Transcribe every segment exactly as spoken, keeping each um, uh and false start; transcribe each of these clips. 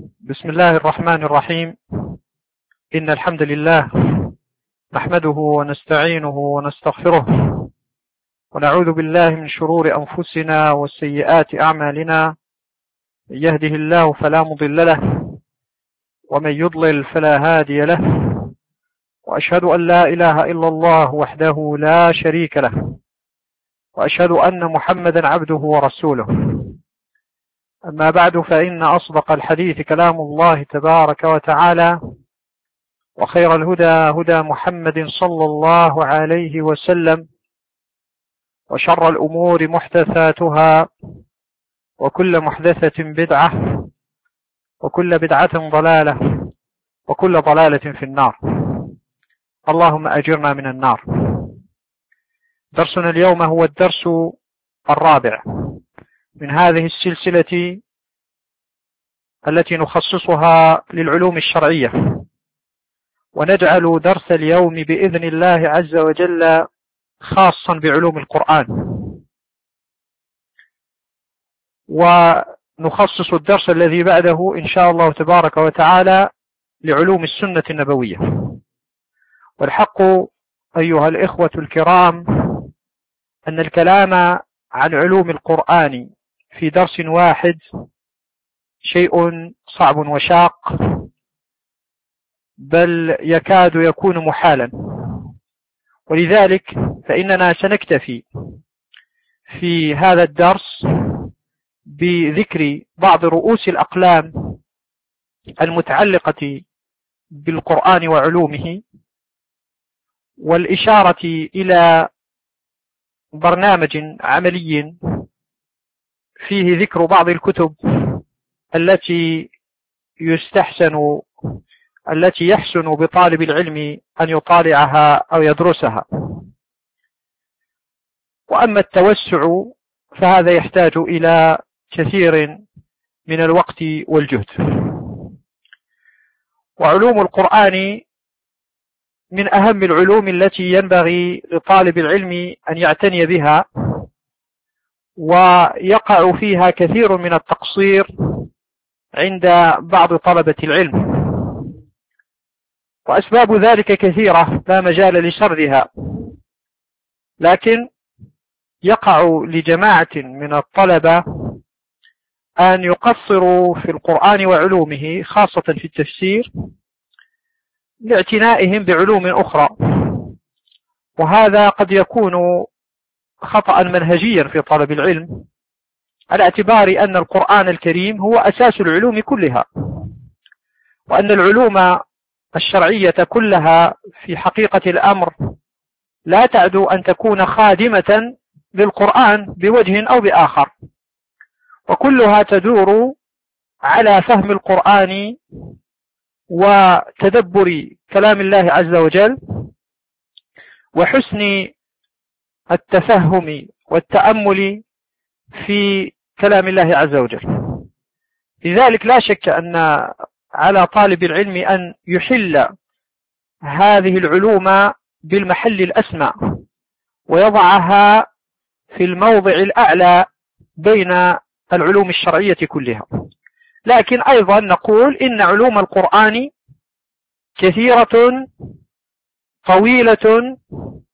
بسم الله الرحمن الرحيم. إن الحمد لله نحمده ونستعينه ونستغفره ونعوذ بالله من شرور أنفسنا وسيئات أعمالنا. من يهده الله فلا مضل له ومن يضلل فلا هادي له، وأشهد أن لا إله إلا الله وحده لا شريك له، وأشهد أن محمدا عبده ورسوله. أما بعد، فإن أصدق الحديث كلام الله تبارك وتعالى، وخير الهدى هدى محمد صلى الله عليه وسلم، وشر الأمور محدثاتها، وكل محدثة بدعة، وكل بدعة ضلالة، وكل ضلالة في النار. اللهم أجرنا من النار. درسنا اليوم هو الدرس الرابع من هذه السلسلة التي نخصصها للعلوم الشرعية، ونجعل درس اليوم بإذن الله عز وجل خاصا بعلوم القرآن، ونخصص الدرس الذي بعده إن شاء الله تبارك وتعالى لعلوم السنة النبوية. والحق أيها الإخوة الكرام أن الكلام عن علوم القرآن في درس واحد شيء صعب وشاق، بل يكاد يكون محالا، ولذلك فإننا سنكتفي في هذا الدرس بذكر بعض رؤوس الأقلام المتعلقة بالقرآن وعلومه، والإشارة إلى برنامج عملي فيه ذكر بعض الكتب التي يستحسن التي يحسن بطالب العلم أن يطالعها أو يدرسها. وأما التوسع فهذا يحتاج إلى كثير من الوقت والجهد. وعلوم القرآن من أهم العلوم التي ينبغي لطالب العلم أن يعتني بها، ويقع فيها كثير من التقصير عند بعض طلبة العلم، وأسباب ذلك كثيرة لا مجال لسردها، لكن يقع لجماعة من الطلبة أن يقصروا في القرآن وعلومه، خاصة في التفسير، لاعتنائهم بعلوم أخرى، وهذا قد يكون خطأ منهجيا في طلب العلم، على اعتبار أن القرآن الكريم هو أساس العلوم كلها، وأن العلوم الشرعية كلها في حقيقة الأمر لا تعدو أن تكون خادمة للقرآن بوجه أو بآخر، وكلها تدور على فهم القرآن وتدبر كلام الله عز وجل وحسن التفهم والتأمل في كلام الله عز وجل. لذلك لا شك أن على طالب العلم أن يحل هذه العلوم بالمحل الأسمى، ويضعها في الموضع الأعلى بين العلوم الشرعية كلها. لكن أيضا نقول إن علوم القرآن كثيرة طويلة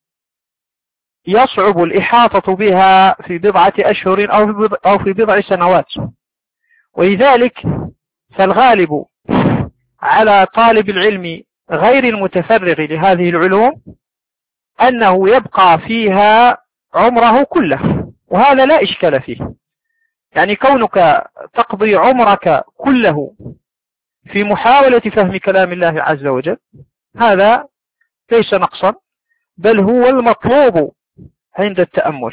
يصعب الإحاطة بها في بضعة أشهر أو في بضع سنوات، ولذلك فالغالب على طالب العلم غير المتفرغ لهذه العلوم أنه يبقى فيها عمره كله، وهذا لا إشكال فيه. يعني كونك تقضي عمرك كله في محاولة فهم كلام الله عز وجل هذا ليس نقصا، بل هو المطلوب عند التأمل.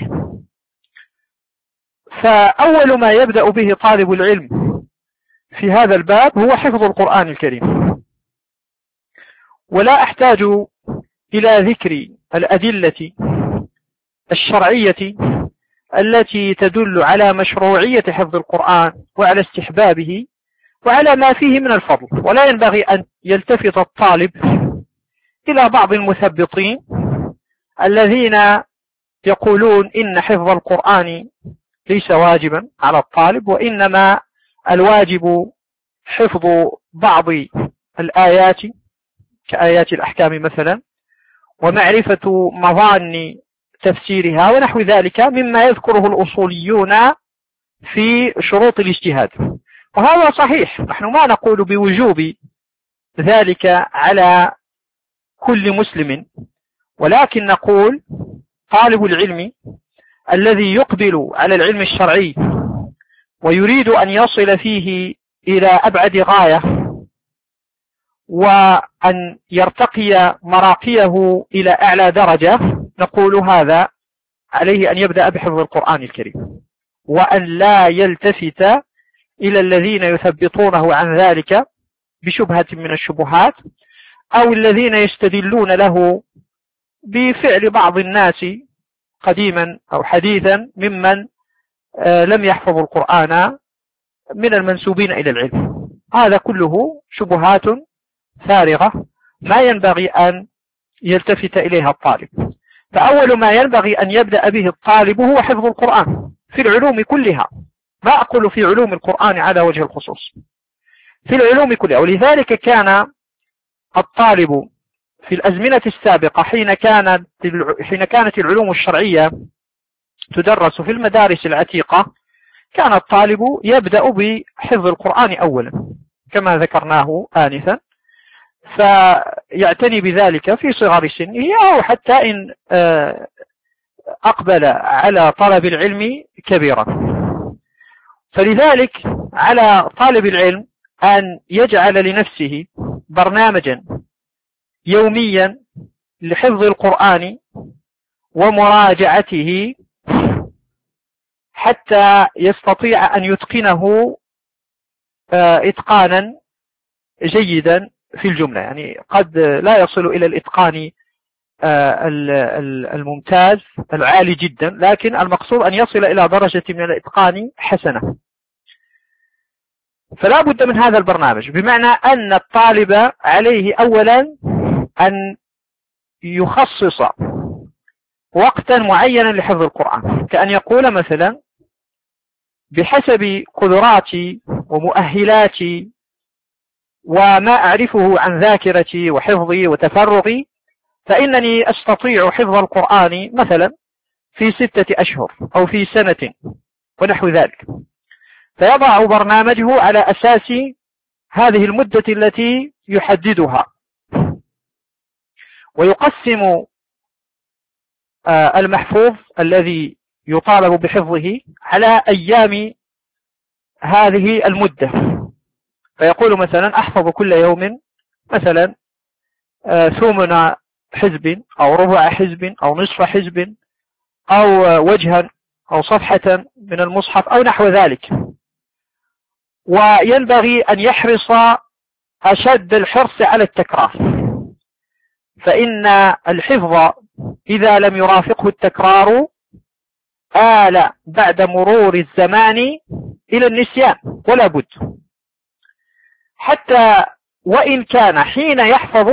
فأول ما يبدأ به طالب العلم في هذا الباب هو حفظ القرآن الكريم، ولا أحتاج إلى ذكر الأدلة الشرعية التي تدل على مشروعية حفظ القرآن وعلى استحبابه وعلى ما فيه من الفضل. ولا ينبغي أن يلتفت الطالب إلى بعض المثبطين الذين يقولون إن حفظ القرآن ليس واجبا على الطالب، وإنما الواجب حفظ بعض الآيات كآيات الأحكام مثلا، ومعرفة مظان تفسيرها ونحو ذلك مما يذكره الأصوليون في شروط الاجتهاد. وهذا صحيح، نحن ما نقول بوجوب ذلك على كل مسلم، ولكن نقول طالب العلم الذي يقبل على العلم الشرعي ويريد أن يصل فيه إلى أبعد غاية وأن يرتقي مراقيه إلى أعلى درجة، نقول هذا عليه أن يبدأ بحفظ القرآن الكريم، وأن لا يلتفت إلى الذين يثبطونه عن ذلك بشبهة من الشبهات، أو الذين يستدلون له بفعل بعض الناس قديما أو حديثا ممن لم يحفظوا القرآن من المنسوبين إلى العلم. هذا كله شبهات فارغة ما ينبغي أن يلتفت إليها الطالب. فأول ما ينبغي أن يبدأ به الطالب هو حفظ القرآن في العلوم كلها، ما أقول في علوم القرآن على وجه الخصوص، في العلوم كلها. ولذلك كان الطالب في الأزمنة السابقة حين كانت حين كانت العلوم الشرعية تدرس في المدارس العتيقة، كان الطالب يبدأ بحفظ القرآن أولا كما ذكرناه آنفا، فيعتني بذلك في صغر سنه أو حتى إن أقبل على طلب العلم كبيرا. فلذلك على طالب العلم أن يجعل لنفسه برنامجا يوميا لحفظ القرآن ومراجعته حتى يستطيع أن يتقنه إتقانا جيدا في الجملة. يعني قد لا يصل إلى الإتقان الممتاز العالي جدا، لكن المقصود أن يصل إلى درجة من الإتقان حسنة. فلا بد من هذا البرنامج، بمعنى أن الطالب عليه أولا أن يخصص وقتا معينا لحفظ القرآن، كأن يقول مثلا بحسب قدراتي ومؤهلاتي وما أعرفه عن ذاكرتي وحفظي وتفرغي، فإنني أستطيع حفظ القرآن مثلا في ستة أشهر أو في سنة ونحو ذلك، فيضع برنامجه على أساس هذه المدة التي يحددها، ويقسم المحفوظ الذي يطالب بحفظه على أيام هذه المدة. فيقول مثلا أحفظ كل يوم مثلا ثمن حزب أو ربع حزب أو نصف حزب أو وجها أو صفحة من المصحف أو نحو ذلك. وينبغي أن يحرص أشد الحرص على التكرار، فإن الحفظ إذا لم يرافقه التكرار آل بعد مرور الزمان إلى النسيان ولا بد، حتى وإن كان حين يحفظ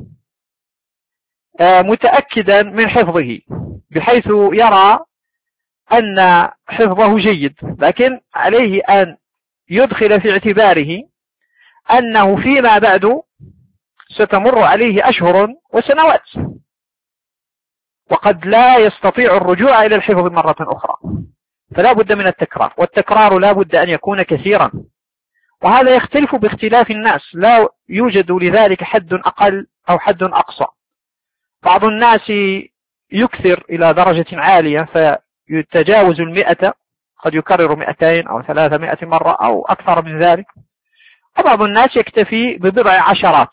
متأكدا من حفظه بحيث يرى أن حفظه جيد، لكن عليه أن يدخل في اعتباره أنه فيما بعد ستمر عليه أشهر وسنوات، وقد لا يستطيع الرجوع إلى الحفظ مرة أخرى، فلا بد من التكرار، والتكرار لا بد أن يكون كثيرا. وهذا يختلف باختلاف الناس، لا يوجد لذلك حد أقل أو حد أقصى. بعض الناس يكثر إلى درجة عالية فيتجاوز المئة، قد يكرر مئتين أو ثلاثمائة مرة أو أكثر من ذلك، وبعض الناس يكتفي ببضع عشرات.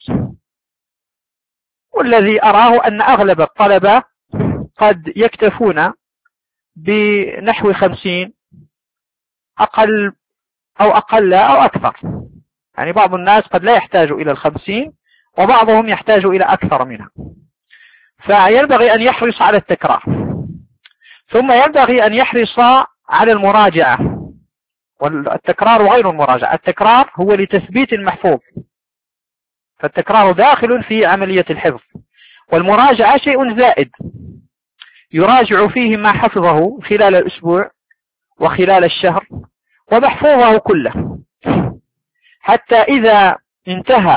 والذي أراه أن أغلب الطلبة قد يكتفون بنحو خمسين أقل أو أقل أو أكثر. يعني بعض الناس قد لا يحتاج إلى الخمسين وبعضهم يحتاج إلى أكثر منها. فينبغي أن يحرص على التكرار، ثم ينبغي أن يحرص على المراجعة. والتكرار غير المراجعة، التكرار هو لتثبيت المحفوظ، فالتكرار داخل في عملية الحفظ، والمراجعة شيء زائد يراجع فيه ما حفظه خلال الأسبوع وخلال الشهر ومحفوظه كله. حتى إذا انتهى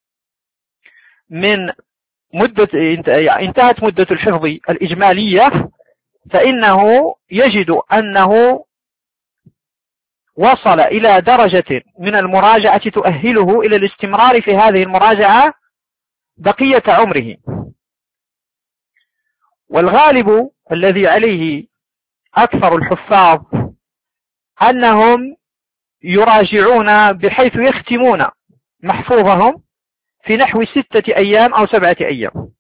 من مدة انتهت مدة الحفظ الإجمالية فإنه يجد أنه وصل إلى درجة من المراجعة تؤهله إلى الاستمرار في هذه المراجعة بقية عمره. والغالب الذي عليه أكثر الحفاظ أنهم يراجعون بحيث يختمون محفوظهم في نحو ستة أيام أو سبعة أيام.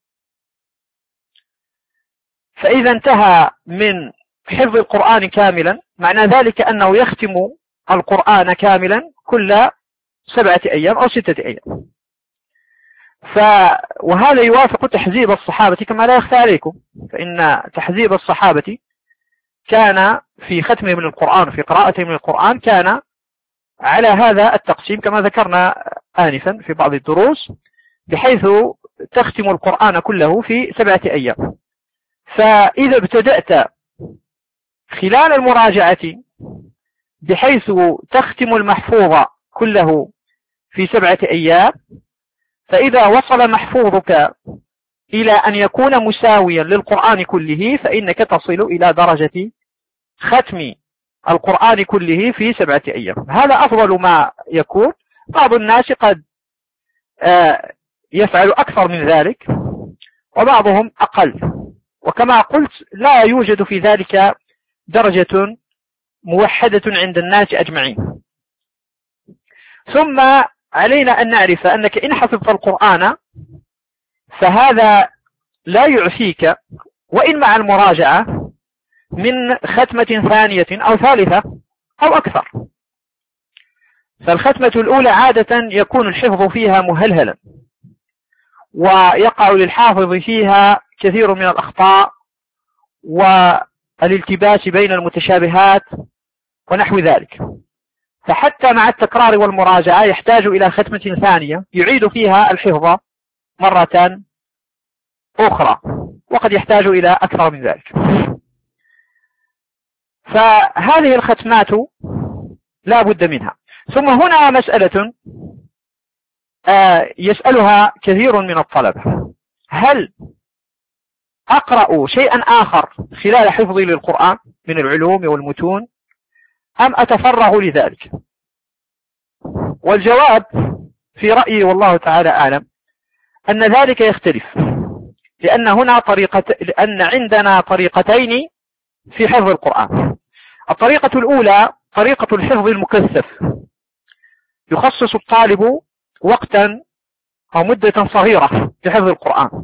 فإذا انتهى من حفظ القرآن كاملا معنى ذلك أنه يختم القرآن كاملا كل سبعة أيام أو ستة أيام. ف... وهذا يوافق تحزيب الصحابة كما لا يخفى عليكم، فإن تحزيب الصحابة كان في ختمه من القرآن في قراءته من القرآن كان على هذا التقسيم كما ذكرنا آنفا في بعض الدروس، بحيث تختم القرآن كله في سبعة أيام. فإذا ابتدأت خلال المراجعة بحيث تختم المحفوظ كله في سبعة أيام، فإذا وصل محفوظك إلى أن يكون مساويا للقرآن كله فإنك تصل إلى درجة ختم القرآن كله في سبعة أيام. هذا أفضل ما يكون. بعض الناس قد يفعل أكثر من ذلك وبعضهم أقل، وكما قلت لا يوجد في ذلك درجة موحدة عند الناس أجمعين. ختم علينا أن نعرف أنك إن حفظت القرآن فهذا لا يعفيك وإن مع المراجعة من ختمة ثانية أو ثالثة أو أكثر. فالختمة الأولى عادة يكون الحفظ فيها مهلهلا ويقع للحافظ فيها كثير من الأخطاء والالتباس بين المتشابهات ونحو ذلك، فحتى مع التكرار والمراجعة يحتاج إلى ختمة ثانية يعيد فيها الحفظ مرة أخرى، وقد يحتاج إلى أكثر من ذلك. فهذه الختمات لا بد منها. ثم هنا مسألة يسألها كثير من الطلبة: هل أقرأ شيئا آخر خلال حفظي للقرآن من العلوم والمتون أم أتفرغ لذلك؟ والجواب في رأيي والله تعالى أعلم أن ذلك يختلف، لأن هنا طريقة لأن عندنا طريقتين في حفظ القرآن. الطريقة الأولى طريقة الحفظ المكثف، يخصص الطالب وقتا أو مدة صغيرة لحفظ القرآن،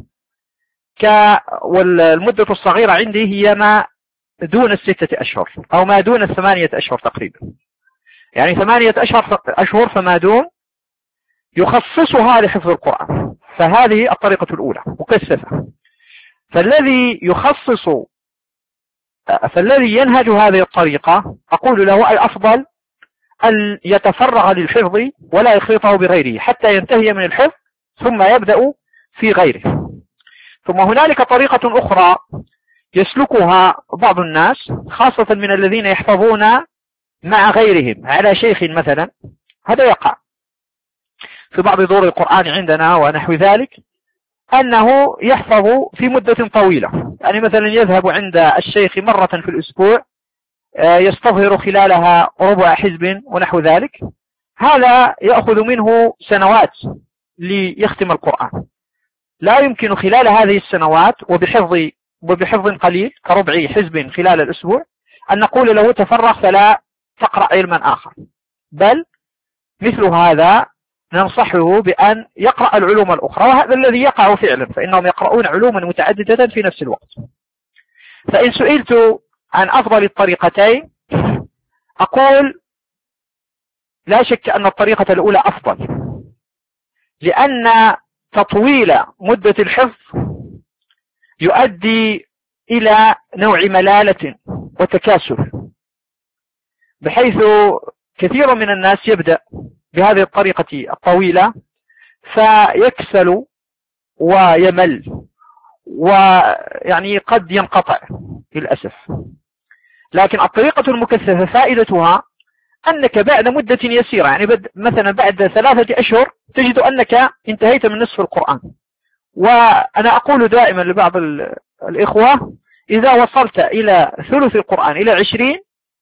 والمدة الصغيرة عندي هي ما دون الستة أشهر أو ما دون الثمانية أشهر تقريبا، يعني ثمانية أشهر أشهر فما دون يخصصها لحفظ القرآن. فهذه الطريقة الأولى مكثفة. فالذي يخصص فالذي ينهج هذه الطريقة أقول له الأفضل أن يتفرغ للحفظ ولا يخلطه بغيره حتى ينتهي من الحفظ ثم يبدأ في غيره. ثم هنالك طريقة أخرى يسلكها بعض الناس خاصة من الذين يحفظون مع غيرهم على شيخ مثلا، هذا يقع في بعض دور القرآن عندنا ونحو ذلك، أنه يحفظ في مدة طويلة، يعني مثلا يذهب عند الشيخ مرة في الأسبوع يستظهر خلالها ربع حزب ونحو ذلك. هذا يأخذ منه سنوات ليختم القرآن، لا يمكن خلال هذه السنوات وبحفظ وبحفظ قليل كربع حزب خلال الأسبوع أن نقول له تفرغ فلا تقرأ علما آخر، بل مثل هذا ننصحه بأن يقرأ العلوم الأخرى، وهذا الذي يقع فعلا، فإنهم يقرؤون علوما متعددة في نفس الوقت. فإن سئلت عن أفضل الطريقتين أقول لا شك أن الطريقة الأولى أفضل، لأن تطويل مدة الحفظ يؤدي إلى نوع ملالة وتكاسل، بحيث كثير من الناس يبدأ بهذه الطريقة الطويلة فيكسل ويمل ويعني قد ينقطع للأسف. لكن الطريقة المكثفة فائدتها أنك بعد مدة يسيرة، يعني مثلا بعد ثلاثة أشهر تجد أنك انتهيت من نصف القرآن. وأنا أقول دائما لبعض الإخوة إذا وصلت إلى ثلث القرآن إلى عشرين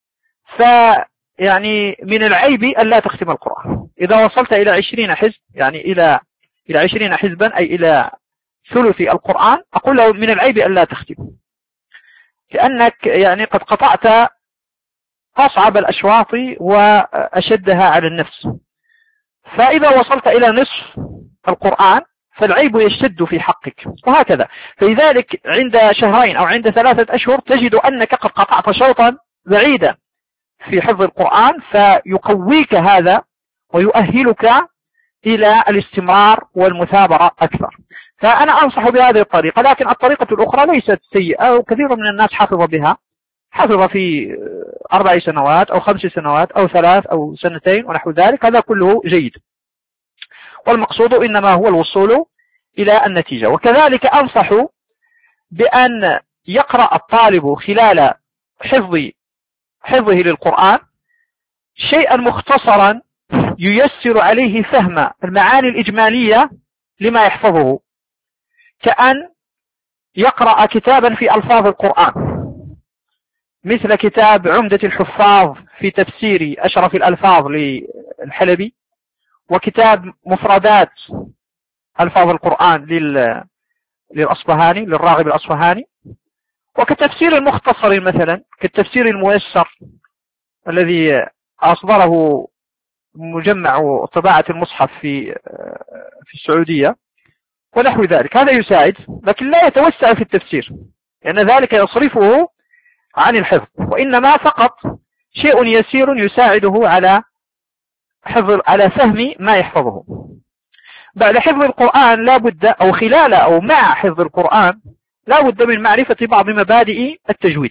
فيعني من العيب أن لا تختم القرآن. إذا وصلت إلى عشرين حزب، يعني إلى إلى عشرين حزبا أي إلى ثلث القرآن، أقول له من العيب أن لا تختم، لأنك يعني قد قطعت أصعب الأشواط وأشدها على النفس. فإذا وصلت إلى نصف القرآن فالعيب يشتد في حقك، وهكذا. فلذلك عند شهرين أو عند ثلاثة أشهر تجد أنك قد قطعت شوطا بعيدا في حفظ القرآن، فيقويك هذا ويؤهلك إلى الاستمرار والمثابرة أكثر. فأنا أنصح بهذه الطريقة، لكن الطريقة الأخرى ليست سيئة، وكثير من الناس حفظ بها، حفظ في أربع سنوات أو خمس سنوات أو ثلاث أو سنتين ونحو ذلك، هذا كله جيد، والمقصود إنما هو الوصول إلى النتيجة. وكذلك أنصح بأن يقرأ الطالب خلال حفظ حفظه للقرآن شيئا مختصرا ييسر عليه فهم المعاني الإجمالية لما يحفظه، كأن يقرأ كتابا في ألفاظ القرآن مثل كتاب عمدة الحفاظ في تفسير أشرف الألفاظ للحلبي، وكتاب مفردات ألفاظ القرآن للأصفهاني للراغب الأصفهاني، وكتفسير مختصر مثلا كالتفسير الميسر الذي أصدره مجمع طباعة المصحف في في السعودية ونحو ذلك. هذا يساعد، لكن لا يتوسع في التفسير لأن ذلك يصرفه عن الحفظ، وإنما فقط شيء يسير يساعده على حفظ على فهم ما يحفظه. بعد حفظ القرآن لا بد، أو خلال أو مع حفظ القرآن لا بد من معرفة بعض مبادئ التجويد.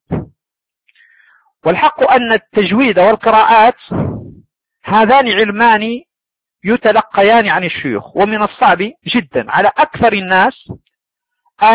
والحق أن التجويد والقراءات هذان علمان يتلقيان عن الشيوخ، ومن الصعب جدا على أكثر الناس أن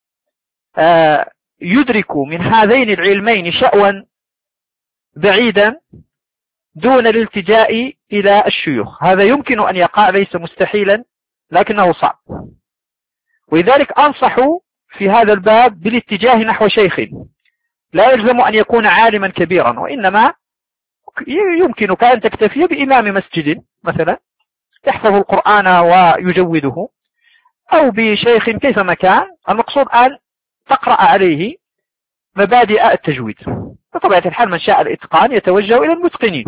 يدركوا من هذين العلمين شأوا بعيدا دون الالتجاء إلى الشيوخ. هذا يمكن أن يقع، ليس مستحيلا لكنه صعب. ولذلك أنصح في هذا الباب بالاتجاه نحو شيخ، لا يلزم أن يكون عالما كبيرا، وإنما يمكنك أن تكتفي بإمام مسجد مثلا يحفظ القرآن ويجوده، أو بشيخ كيفما كان. المقصود أن تقرأ عليه مبادئ التجويد. بطبيعة الحال من شاء الإتقان يتوجه إلى المتقنين.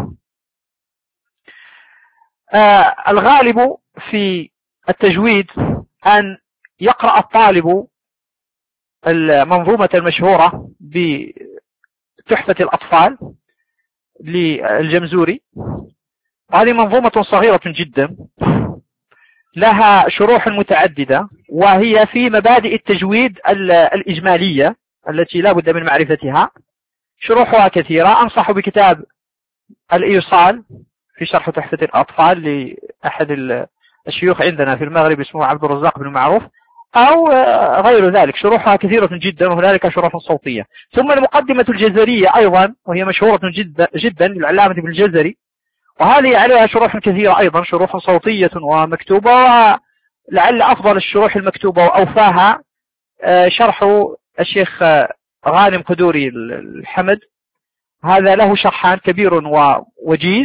آه الغالب في التجويد أن يقرأ الطالب المنظومة المشهورة بتحفة الأطفال للجمزوري، وهذه منظومة صغيرة جدا لها شروح متعددة، وهي في مبادئ التجويد الإجمالية التي لا بد من معرفتها. شروحها كثيرة. أنصح بكتاب الإيصال في شرح تحفة الأطفال لأحد الشيوخ عندنا في المغرب اسمه عبد الرزاق بن معروف، أو غير ذلك. شروحها كثيرة جدا، وهنالك شروح صوتية. ثم المقدمة الجزرية أيضا، وهي مشهورة جدا جدا للعلامة ابن الجزري، وهذه عليها شروح كثيرة أيضا، شروح صوتية ومكتوبة. ولعل أفضل الشروح المكتوبة وأوفاها شرح الشيخ غانم قدوري الحمد، هذا له شرحان كبير ووجيز،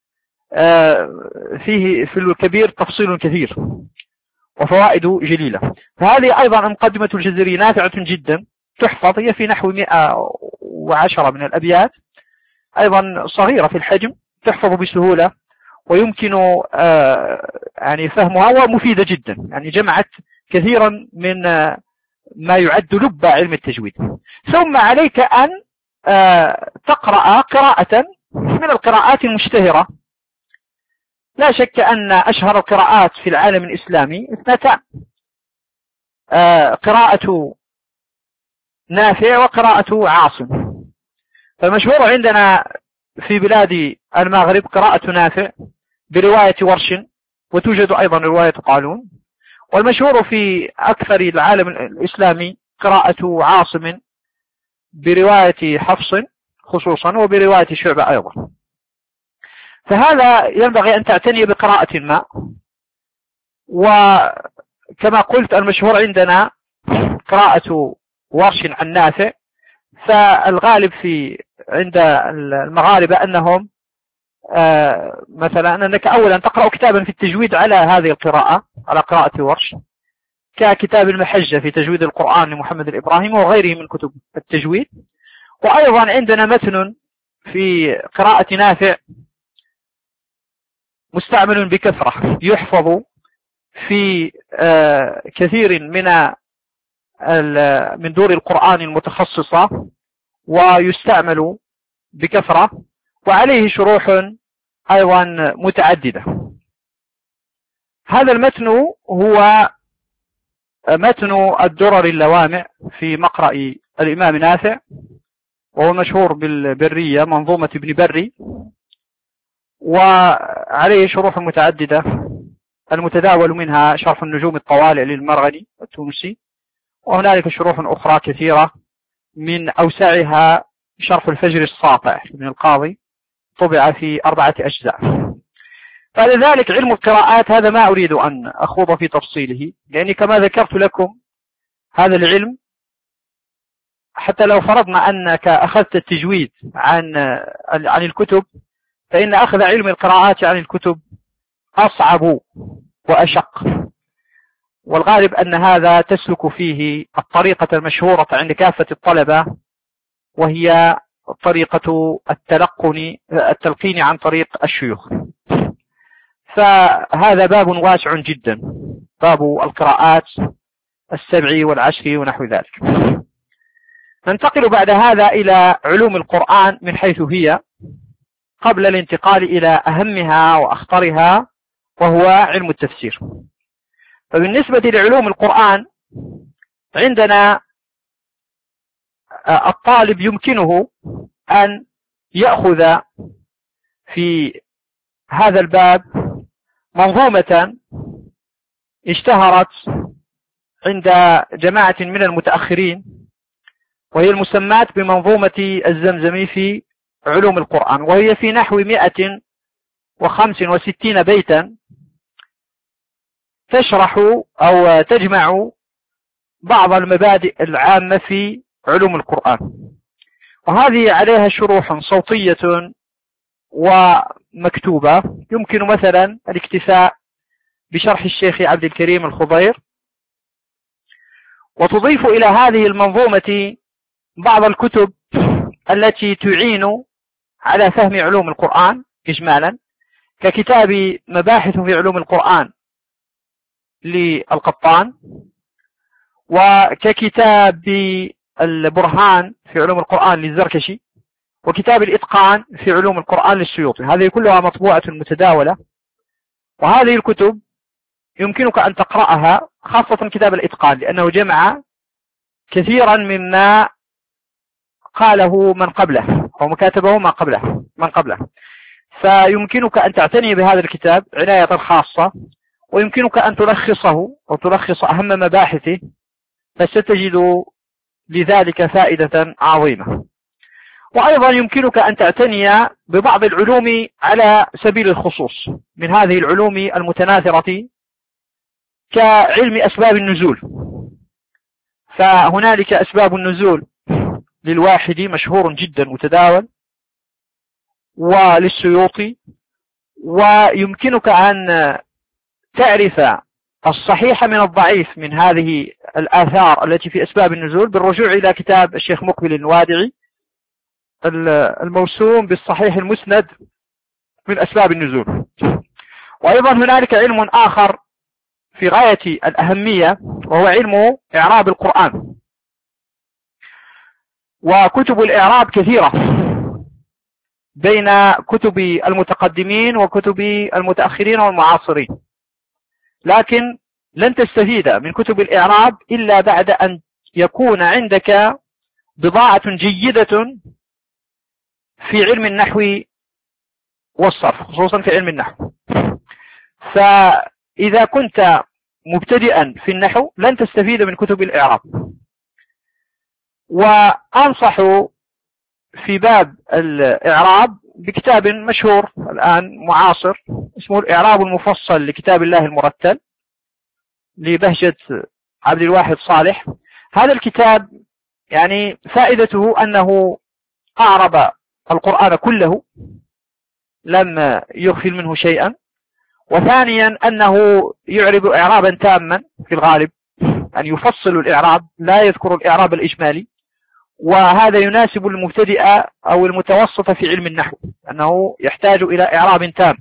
فيه في الكبير تفصيل كثير وفوائد جليلة. فهذه أيضا المقدمة الجزرية نافعة جدا، تحفظ، هي في نحو مئة وعشرة من الأبيات، أيضا صغيرة في الحجم، تحفظ بسهولة ويمكن يعني فهمها، ومفيدة جدا، يعني جمعت كثيرا من ما يعد لب علم التجويد. ثم عليك أن تقرأ قراءة من القراءات المشتهرة. لا شك أن أشهر القراءات في العالم الإسلامي اثنتان، قراءة نافع وقراءة عاصم. فالمشهور عندنا في بلاد المغرب قراءة نافع برواية ورش، وتوجد أيضا رواية قالون. والمشهور في أكثر العالم الإسلامي قراءة عاصم برواية حفص خصوصا، وبرواية شعبة أيضا. فهذا ينبغي أن تعتني بقراءة ما. وكما قلت المشهور عندنا قراءة ورش عن نافع، فالغالب في عند المغاربة أنهم آه مثلا أنك أولا تقرأ كتابا في التجويد على هذه القراءة، على قراءة ورش، ككتاب المحجة في تجويد القرآن لمحمد الإبراهيمي وغيره من كتب التجويد. وأيضا عندنا متن في قراءة نافع مستعمل بكثرة، يحفظ في آه كثير من من دور القرآن المتخصصة ويستعمل بكثرة، وعليه شروح أيضا متعددة. هذا المتن هو متن الدرر اللوامع في مقرأ الإمام نافع، وهو مشهور بالبرية، منظومة ابن بري، وعليه شروح متعددة، المتداول منها شرح النجوم الطوالع للمرغني التونسي، وهنالك شروح أخرى كثيرة، من أوسعها شرح الفجر الساطع من القاضي، طبع في أربعة أجزاء. فلذلك علم القراءات هذا ما أريد أن أخوض في تفصيله، لأني كما ذكرت لكم هذا العلم حتى لو فرضنا أنك أخذت التجويد عن عن الكتب، فإن أخذ علم القراءات عن الكتب أصعب وأشق، والغالب أن هذا تسلك فيه الطريقة المشهورة عند كافة الطلبة، وهي طريقة التلقن التلقين عن طريق الشيوخ. فهذا باب واسع جدا، باب القراءات السبع والعشر ونحو ذلك. ننتقل بعد هذا إلى علوم القرآن من حيث هي، قبل الانتقال إلى أهمها وأخطرها، وهو علم التفسير. فبالنسبة لعلوم القرآن عندنا الطالب يمكنه أن يأخذ في هذا الباب منظومة اشتهرت عند جماعة من المتأخرين، وهي المسمات بمنظومة الزمزمي في علوم القرآن، وهي في نحو مئة وخمس وستين بيتا، تشرح أو تجمع بعض المبادئ العامة في علوم القرآن، وهذه عليها شروح صوتية ومكتوبة. يمكن مثلا الاكتفاء بشرح الشيخ عبد الكريم الخضير، وتضيف إلى هذه المنظومة بعض الكتب التي تعين على فهم علوم القرآن إجمالا، ككتاب مباحث في علوم القرآن للقطان، وككتاب البرهان في علوم القرآن للزركشي، وكتاب الإتقان في علوم القرآن للسيوطي. هذه كلها مطبوعة متداولة، وهذه الكتب يمكنك أن تقرأها، خاصة كتاب الإتقان، لأنه جمع كثيرا مما قاله من قبله أو مكاتبه ما قبله من قبله، فيمكنك أن تعتني بهذا الكتاب عناية خاصة، ويمكنك أن تلخصه أو تلخص أهم مباحثه، فستجد لذلك فائدة عظيمة. وأيضا يمكنك أن تعتني ببعض العلوم على سبيل الخصوص من هذه العلوم المتناثرة، كعلم أسباب النزول، فهنالك أسباب النزول للواحد مشهور جدا متداول، وللسيوطي، ويمكنك أن تعرف الصحيح من الضعيف من هذه الآثار التي في أسباب النزول بالرجوع إلى كتاب الشيخ مقبل الوادعي الموسوم بالصحيح المسند من أسباب النزول. وأيضا هنالك علم آخر في غاية الأهمية، وهو علم إعراب القرآن، وكتب الإعراب كثيرة بين كتب المتقدمين وكتب المتأخرين والمعاصرين، لكن لن تستفيد من كتب الإعراب إلا بعد أن يكون عندك بضاعة جيدة في علم النحو والصرف، خصوصا في علم النحو. فإذا كنت مبتدئا في النحو لن تستفيد من كتب الإعراب. وأنصح في باب الإعراب بكتاب مشهور الآن معاصر اسمه الإعراب المفصل لكتاب الله المرتل لبهجة عبد الواحد صالح. هذا الكتاب يعني فائدته أنه أعرب القرآن كله لم يغفل منه شيئا، وثانيا أنه يعرب إعرابا تاما في الغالب، أن يفصل الإعراب لا يذكر الإعراب الإجمالي، وهذا يناسب المبتدئ أو المتوسط في علم النحو أنه يحتاج إلى إعراب تام.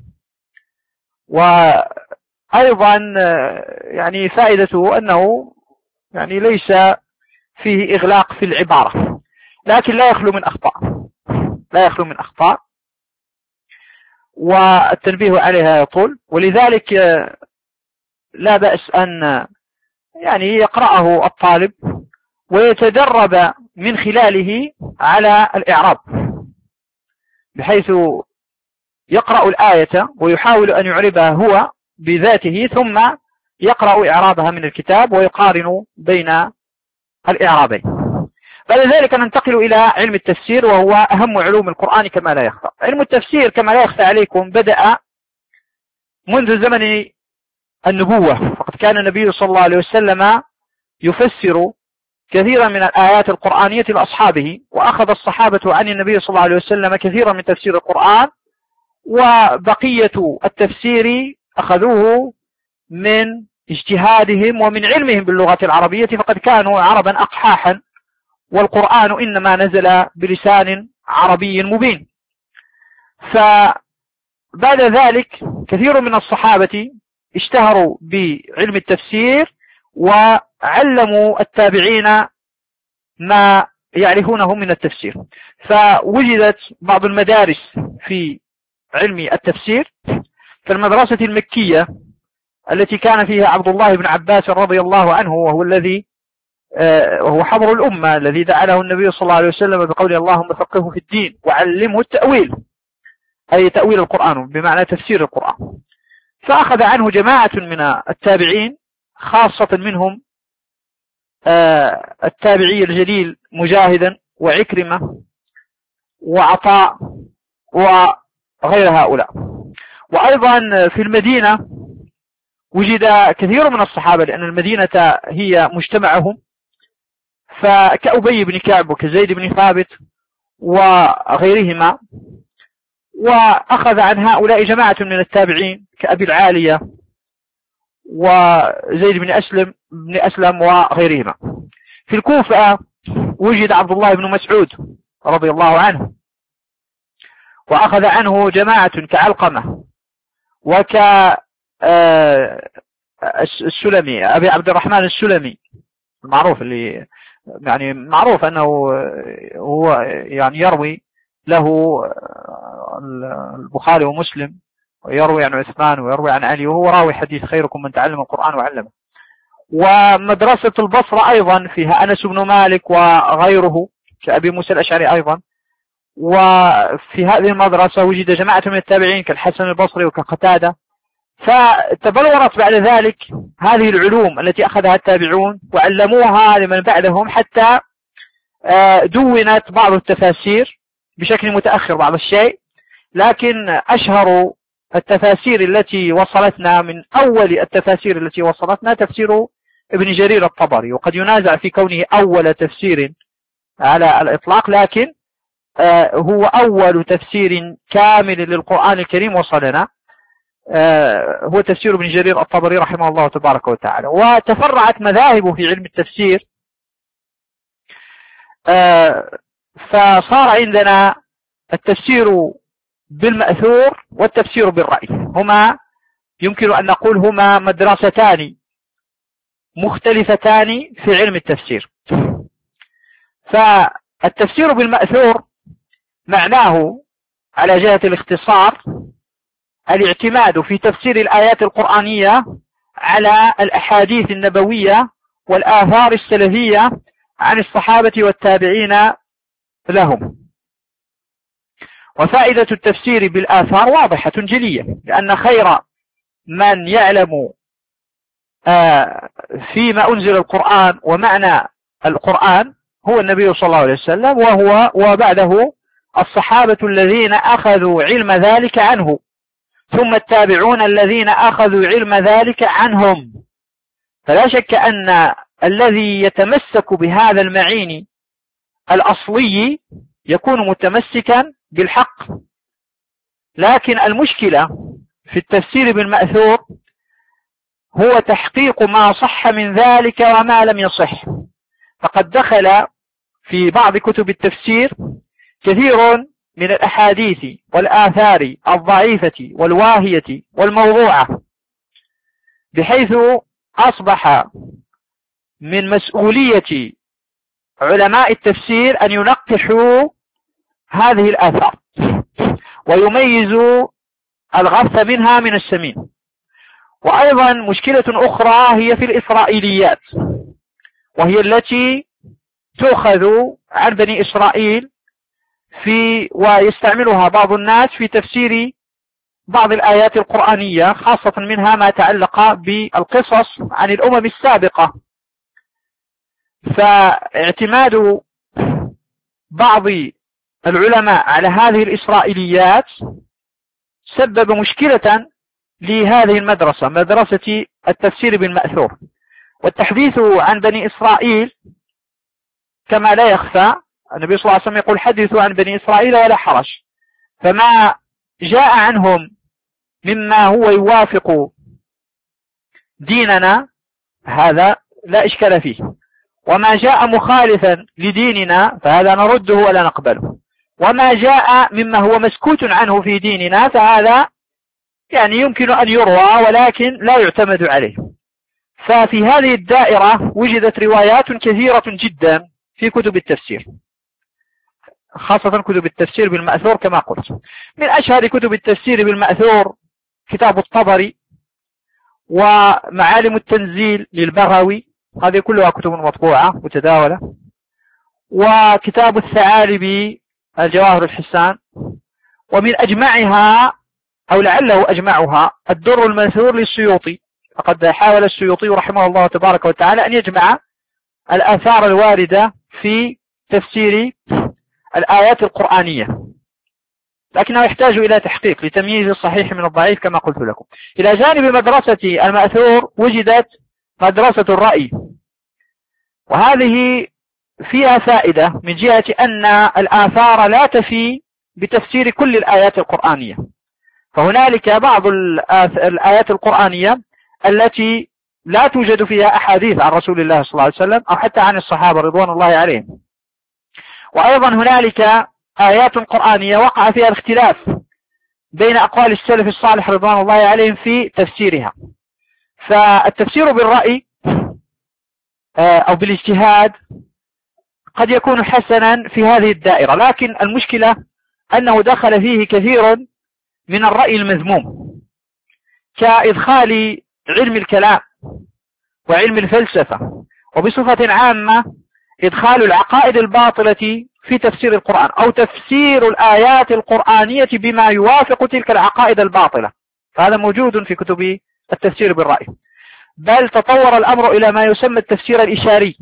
وأيضا يعني فائدته أنه يعني ليس فيه إغلاق في العبارة، لكن لا يخلو من أخطاء لا يخلو من أخطاء والتنبيه عليها يطول، ولذلك لا بأس أن يعني يقرأه الطالب ويتدرب من خلاله على الإعراب، بحيث يقرأ الآية ويحاول أن يعربها هو بذاته، ثم يقرأ إعرابها من الكتاب ويقارن بين الإعرابين. بعد ذلك ننتقل إلى علم التفسير، وهو أهم علوم القرآن كما لا يخفى. علم التفسير كما لا يخفى عليكم بدأ منذ زمن النبوة، فقد كان النبي صلى الله عليه وسلم يفسر كثيرا من الآيات القرآنية لأصحابه، وأخذ الصحابة عن النبي صلى الله عليه وسلم كثيرا من تفسير القرآن، وبقية التفسير أخذوه من اجتهادهم ومن علمهم باللغة العربية، فقد كانوا عربا أقحاحا، والقرآن إنما نزل بلسان عربي مبين. فبعد ذلك كثير من الصحابة اشتهروا بعلم التفسير وعلموا التابعين ما يعرفونه من التفسير، فوجدت بعض المدارس في علم التفسير. فالمدرسة المكية التي كان فيها عبد الله بن عباس رضي الله عنه، وهو الذي وهو حبر الأمة الذي دعا له النبي صلى الله عليه وسلم بقوله اللهم فقهه في الدين وعلمه التأويل، أي تأويل القرآن بمعنى تفسير القرآن. فأخذ عنه جماعة من التابعين، خاصة منهم التابعي الجليل مجاهدا وعكرمة وعطاء وغير هؤلاء. وأيضا في المدينة وجد كثير من الصحابة، لأن المدينة هي مجتمعهم، فكأبي بن كعب وكزيد بن ثابت وغيرهما. وأخذ عن هؤلاء جماعة من التابعين كأبي العالية وزيد بن أسلم بن أسلم وغيرهما. في الكوفة وجد عبد الله بن مسعود رضي الله عنه، وأخذ عنه جماعة كعلقمة وك السلمي أبي عبد الرحمن السلمي المعروف، اللي يعني معروف أنه هو يعني يروي له البخاري ومسلم، ويروي عن عثمان ويروي عن علي، وهو راوي حديث خيركم من تعلم القرآن وعلمه. ومدرسة البصرة أيضا فيها أنس بن مالك وغيره كأبي موسى الأشعري أيضا. وفي هذه المدرسة وجد جماعة من التابعين كالحسن البصري وكقتادة. فتبلورت بعد ذلك هذه العلوم التي أخذها التابعون وعلموها لمن بعدهم، حتى دونت بعض التفاسير بشكل متأخر بعض الشيء، لكن أشهر التفاسير التي وصلتنا من أول التفاسير التي وصلتنا تفسير ابن جرير الطبري، وقد ينازع في كونه أول تفسير على الإطلاق، لكن هو أول تفسير كامل للقرآن الكريم وصلنا، هو تفسير ابن جرير الطبري رحمه الله تبارك وتعالى. وتفرعت مذاهبه في علم التفسير، فصار عندنا التفسير بالمأثور والتفسير بالرأي، هما يمكن أن نقول هما مدرستان مختلفتان في علم التفسير. فالتفسير بالمأثور معناه على جهة الاختصار الاعتماد في تفسير الآيات القرآنية على الأحاديث النبوية والآثار السلفية عن الصحابة والتابعين لهم. وفائدة التفسير بالآثار واضحة جلية، لأن خير من يعلم فيما أنزل القرآن ومعنى القرآن هو النبي صلى الله عليه وسلم، وهو وبعده الصحابة الذين أخذوا علم ذلك عنه، ثم التابعون الذين أخذوا علم ذلك عنهم. فلا شك أن الذي يتمسك بهذا المعين الأصلي يكون متمسكا بالحق. لكن المشكلة في التفسير بالمأثور هو تحقيق ما صح من ذلك وما لم يصح. فقد دخل في بعض كتب التفسير كثير من الأحاديث والآثار الضعيفة والواهية والموضوعة، بحيث أصبح من مسؤولية علماء التفسير أن ينقحوا هذه الآثار ويميزوا الغث منها من السمين. وأيضا مشكلة أخرى هي في الإسرائيليات، وهي التي تؤخذ عن بني إسرائيل في ويستعملها بعض الناس في تفسير بعض الآيات القرآنية، خاصة منها ما تعلق بالقصص عن الأمم السابقة. فاعتماد بعض العلماء على هذه الإسرائيليات سبب مشكلة لهذه المدرسة، مدرسة التفسير بالمأثور. والتحديث عن بني إسرائيل كما لا يخفى، النبي صلى الله عليه وسلم يقول حدثوا عن بني إسرائيل ولا حرج. فما جاء عنهم مما هو يوافق ديننا هذا لا إشكال فيه، وما جاء مخالفا لديننا فهذا نرده ولا نقبله، وما جاء مما هو مسكوت عنه في ديننا فهذا يعني يمكن أن يروى ولكن لا يعتمد عليه. ففي هذه الدائرة وجدت روايات كثيرة جدا في كتب التفسير، خاصة كتب التفسير بالمأثور كما قلت. من أشهر كتب التفسير بالمأثور كتاب الطبري، ومعالم التنزيل للبغوي، هذه كلها كتب مطبوعة متداولة، وكتاب الثعالبي الجواهر الحسان، ومن أجمعها أو لعله أجمعها الدر المنثور للسيوطي. فقد حاول السيوطي رحمه الله تبارك وتعالى أن يجمع الآثار الواردة في تفسير الآيات القرآنية، لكنه يحتاج إلى تحقيق لتمييز الصحيح من الضعيف كما قلت لكم. إلى جانب مدرسة المأثور وجدت مدرسة الرأي، وهذه فيها فائدة من جهة أن الآثار لا تفي بتفسير كل الآيات القرآنية. فهنالك بعض الآيات القرآنية التي لا توجد فيها أحاديث عن رسول الله صلى الله عليه وسلم أو حتى عن الصحابة رضوان الله عليهم. وأيضا هنالك آيات قرآنية وقع فيها الاختلاف بين أقوال السلف الصالح رضوان الله عليهم في تفسيرها. فالتفسير بالرأي أو بالاجتهاد قد يكون حسنا في هذه الدائرة، لكن المشكلة أنه دخل فيه كثير من الرأي المذموم، كإدخال علم الكلام وعلم الفلسفة، وبصفة عامة إدخال العقائد الباطلة في تفسير القرآن، أو تفسير الآيات القرآنية بما يوافق تلك العقائد الباطلة. فهذا موجود في كتب التفسير بالرأي. بل تطور الأمر إلى ما يسمى التفسير الإشاري،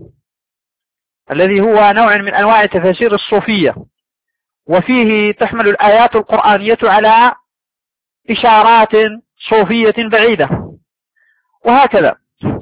الذي هو نوع من أنواع التفاسير الصوفية، وفيه تحمل الآيات القرآنية على إشارات صوفية بعيدة وهكذا.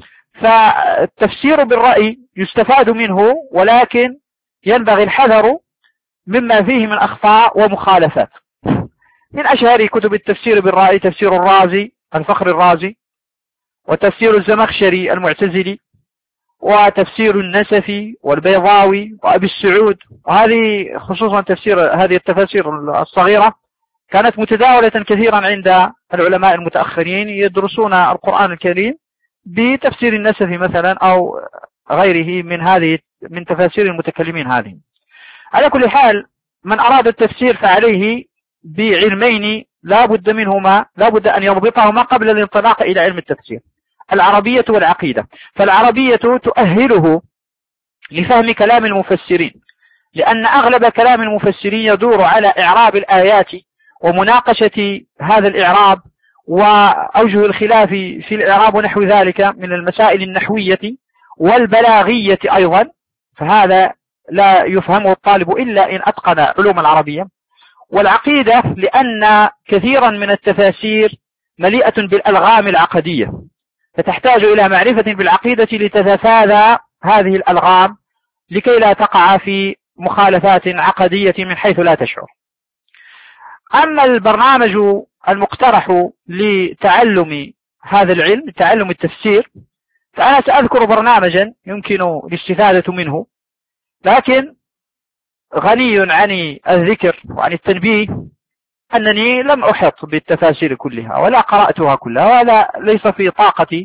فالتفسير بالرأي يستفاد منه، ولكن ينبغي الحذر مما فيه من أخطاء ومخالفات. من أشهر كتب التفسير بالرأي تفسير الرازي الفخر الرازي، وتفسير الزمخشري المعتزلي، وتفسير النسفي والبيضاوي وأبي السعود. وهذه خصوصا تفسير هذه التفاسير الصغيرة كانت متداولة كثيرا عند العلماء المتأخرين يدرسون القرآن الكريم بتفسير النسفي مثلا أو غيره من هذه من تفاسير المتكلمين هذه. على كل حال من أراد التفسير فعليه بعلمين لا بد منهما، لا بد أن يضبطهما قبل الانطلاق إلى علم التفسير: العربية والعقيدة. فالعربية تؤهله لفهم كلام المفسرين، لأن أغلب كلام المفسرين يدور على إعراب الآيات ومناقشة هذا الإعراب وأوجه الخلاف في الإعراب ونحو ذلك من المسائل النحوية والبلاغية أيضا. فهذا لا يفهمه الطالب إلا إن أتقن علوم العربية. والعقيدة لأن كثيرا من التفاسير مليئة بالألغام العقدية، فتحتاج إلى معرفة بالعقيدة لتتفادى هذه الألغام لكي لا تقع في مخالفات عقدية من حيث لا تشعر. أما البرنامج المقترح لتعلم هذا العلم، تعلم التفسير، فأنا سأذكر برنامجا يمكن الاستفادة منه، لكن غني عن الذكر وعن التنبيه أنني لم أحط بالتفاسير كلها ولا قرأتها كلها، ولا ليس في طاقة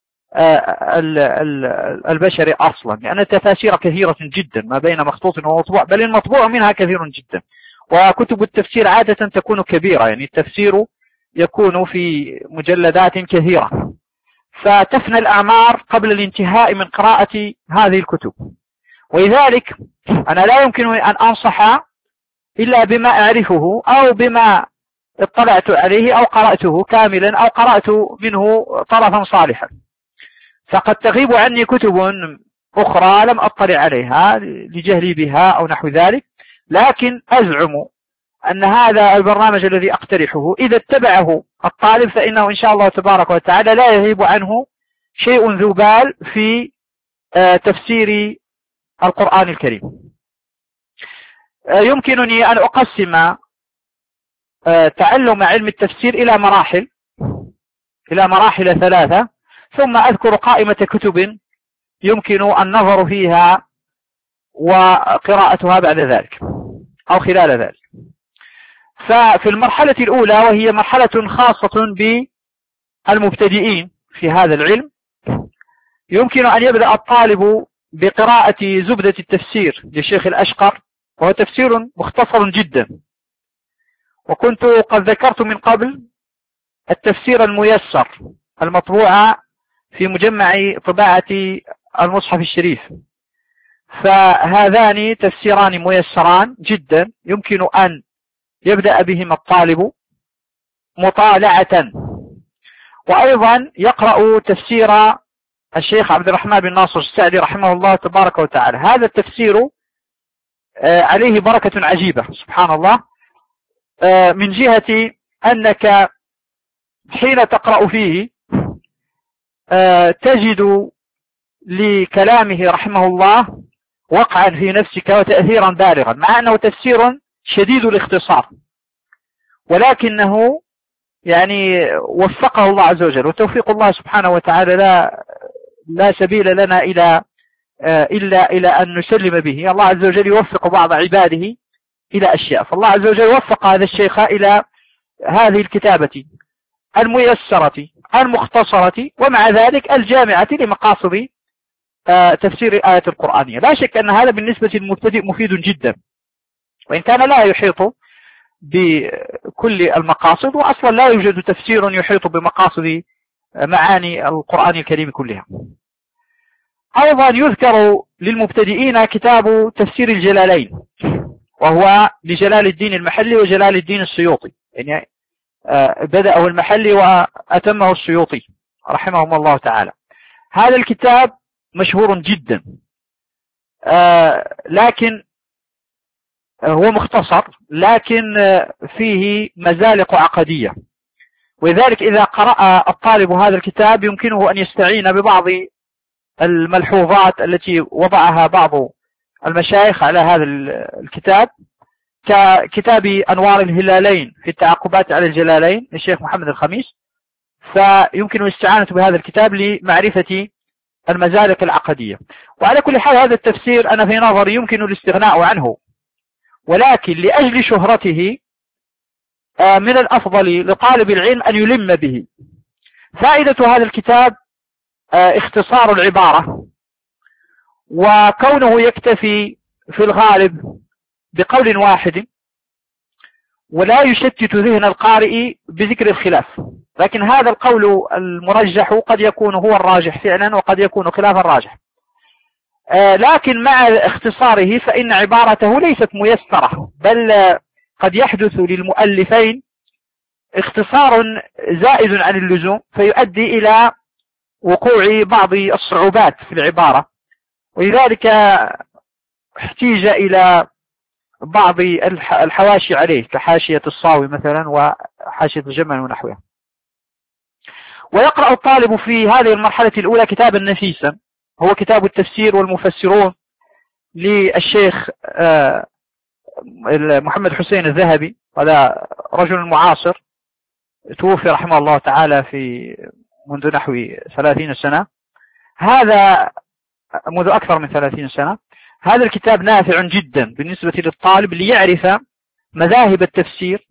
البشر أصلا، لأن التفاسير كثيرة جدا ما بين مخطوط ومطبوع، بل المطبوع منها كثير جدا، وكتب التفسير عادة تكون كبيرة، يعني التفسير يكون في مجلدات كثيرة، فتفنى الأعمار قبل الانتهاء من قراءة هذه الكتب. ولذلك أنا لا يمكن أن أنصح إلا بما أعرفه أو بما اطلعت عليه أو قرأته كاملا أو قرأت منه طرفا صالحا، فقد تغيب عني كتب أخرى لم أطلع عليها لجهلي بها أو نحو ذلك، لكن أزعم أن هذا البرنامج الذي أقترحه إذا اتبعه الطالب فإنه إن شاء الله تبارك وتعالى لا يغيب عنه شيء ذو بال في تفسير القرآن الكريم. يمكنني أن أقسم تعلم علم التفسير إلى مراحل إلى مراحل ثلاثة، ثم أذكر قائمة كتب يمكن النظر فيها وقراءتها بعد ذلك أو خلال ذلك. ففي المرحلة الأولى، وهي مرحلة خاصة بالمبتدئين في هذا العلم، يمكن أن يبدأ الطالب بقراءة زبدة التفسير للشيخ الأشقر، وهو تفسير مختصر جدا، وكنت قد ذكرت من قبل التفسير الميسر المطبوع في مجمع طباعة المصحف الشريف، فهذان تفسيران ميسران جدا يمكن أن يبدأ بهما الطالب مطالعة، وأيضا يقرأ تفسير الشيخ عبد الرحمن بن ناصر السعدي رحمه الله تبارك وتعالى. هذا التفسير عليه بركة عجيبة سبحان الله، من جهة أنك حين تقرأ فيه تجد لكلامه رحمه الله وقعا في نفسك وتأثيرا بالغا، مع أنه تفسير شديد الاختصار، ولكنه يعني وفقه الله عز وجل، وتوفيق الله سبحانه وتعالى لا لا سبيل لنا إلى إلا إلى أن نسلم به. الله عز وجل يوفق بعض عباده إلى أشياء، فالله عز وجل وفق هذا الشيخ إلى هذه الكتابة الميسرة المختصرة ومع ذلك الجامعة لمقاصد تفسير الآية القرآنية. لا شك أن هذا بالنسبة للمبتدئ مفيد جدا، وإن كان لا يحيط بكل المقاصد، وأصلا لا يوجد تفسير يحيط بمقاصد معاني القرآن الكريم كلها. أيضا يذكر للمبتدئين كتاب تفسير الجلالين، وهو لجلال الدين المحلي وجلال الدين السيوطي، يعني بدأه المحلي وأتمه السيوطي رحمهم الله تعالى. هذا الكتاب مشهور جدا، لكن هو مختصر، لكن فيه مزالق عقدية، ولذلك إذا قرأ الطالب هذا الكتاب يمكنه أن يستعين ببعض الملحوظات التي وضعها بعض المشايخ على هذا الكتاب، ككتاب أنوار الهلالين في التعقبات على الجلالين للشيخ محمد الخميس، فيمكن الاستعانة بهذا الكتاب لمعرفة المزالق العقدية. وعلى كل حال هذا التفسير أنا في نظري يمكن الاستغناء عنه، ولكن لأجل شهرته من الأفضل لطالب العلم أن يلم به. فائدة هذا الكتاب اختصار العبارة، وكونه يكتفي في الغالب بقول واحد، ولا يشتت ذهن القارئ بذكر الخلاف، لكن هذا القول المرجح قد يكون هو الراجح فعلا وقد يكون خلاف الراجح، لكن مع اختصاره فإن عبارته ليست ميسرة، بل قد يحدث للمؤلفين اختصار زائد عن اللزوم فيؤدي إلى وقوع بعض الصعوبات في العبارة، ولذلك احتيج إلى بعض الحواشي عليه كحاشية الصاوي مثلا وحاشية الجمل ونحوها. ويقرأ الطالب في هذه المرحلة الأولى كتابا نفيسا هو كتاب التفسير والمفسرون للشيخ محمد حسين الذهبي، هذا رجل معاصر توفي رحمه الله تعالى في منذ نحو ثلاثين سنة، هذا منذ أكثر من ثلاثين سنة. هذا الكتاب نافع جدا بالنسبة للطالب ليعرف مذاهب التفسير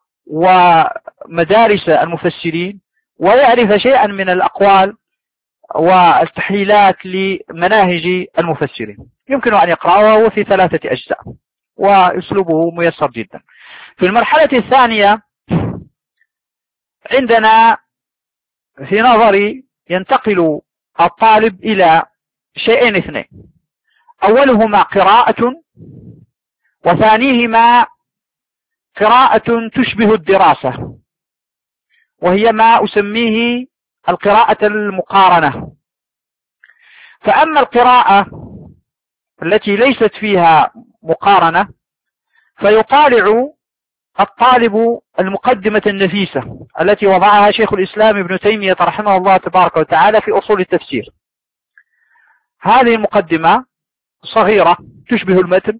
ومدارس المفسرين ويعرف شيئا من الأقوال والتحليلات لمناهج المفسرين. يمكن أن يقرأه وهو في ثلاثة أجزاء وأسلوبه ميسر جدا. في المرحلة الثانية عندنا في نظري ينتقل الطالب إلى شيئين اثنين، أولهما قراءة وثانيهما قراءة تشبه الدراسة، وهي ما أسميه القراءة المقارنة. فأما القراءة التي ليست فيها مقارنة فيطالع الطالب المقدمة النفيسة التي وضعها شيخ الإسلام ابن تيمية رحمه الله تبارك وتعالى في أصول التفسير. هذه المقدمة صغيرة تشبه المتن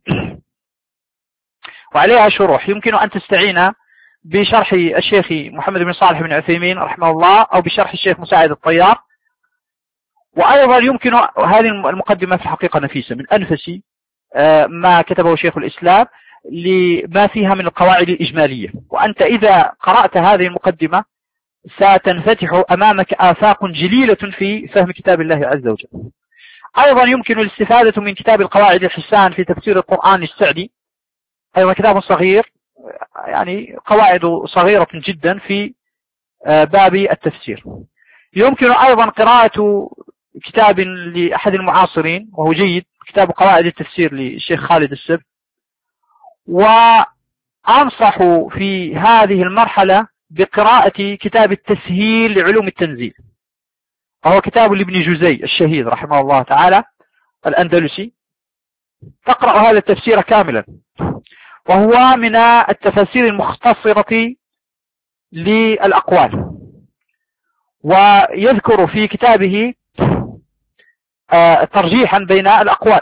وعليها شروح، يمكن أن تستعين بشرح الشيخ محمد بن صالح بن عثيمين رحمه الله أو بشرح الشيخ مساعد الطيار. وأيضا يمكن هذه المقدمة في الحقيقة نفيسة من أنفس ما كتبه شيخ الإسلام لما فيها من القواعد الإجمالية، وأنت إذا قرأت هذه المقدمة ستنفتح أمامك آفاق جليلة في فهم كتاب الله عز وجل. أيضا يمكن الاستفادة من كتاب القواعد الحسان في تفسير القرآن السعدي، أيضا كتاب صغير يعني قواعد صغيرة جدا في باب التفسير. يمكن أيضا قراءة كتاب لأحد المعاصرين وهو جيد، كتاب قواعد التفسير للشيخ خالد السب. وأنصح في هذه المرحلة بقراءة كتاب التسهيل لعلوم التنزيل، وهو كتاب لابن جزي الشهيد رحمه الله تعالى الأندلسي. تقرأ هذا التفسير كاملا، وهو من التفاسير المختصرة للأقوال، ويذكر في كتابه ترجيحا بين الأقوال.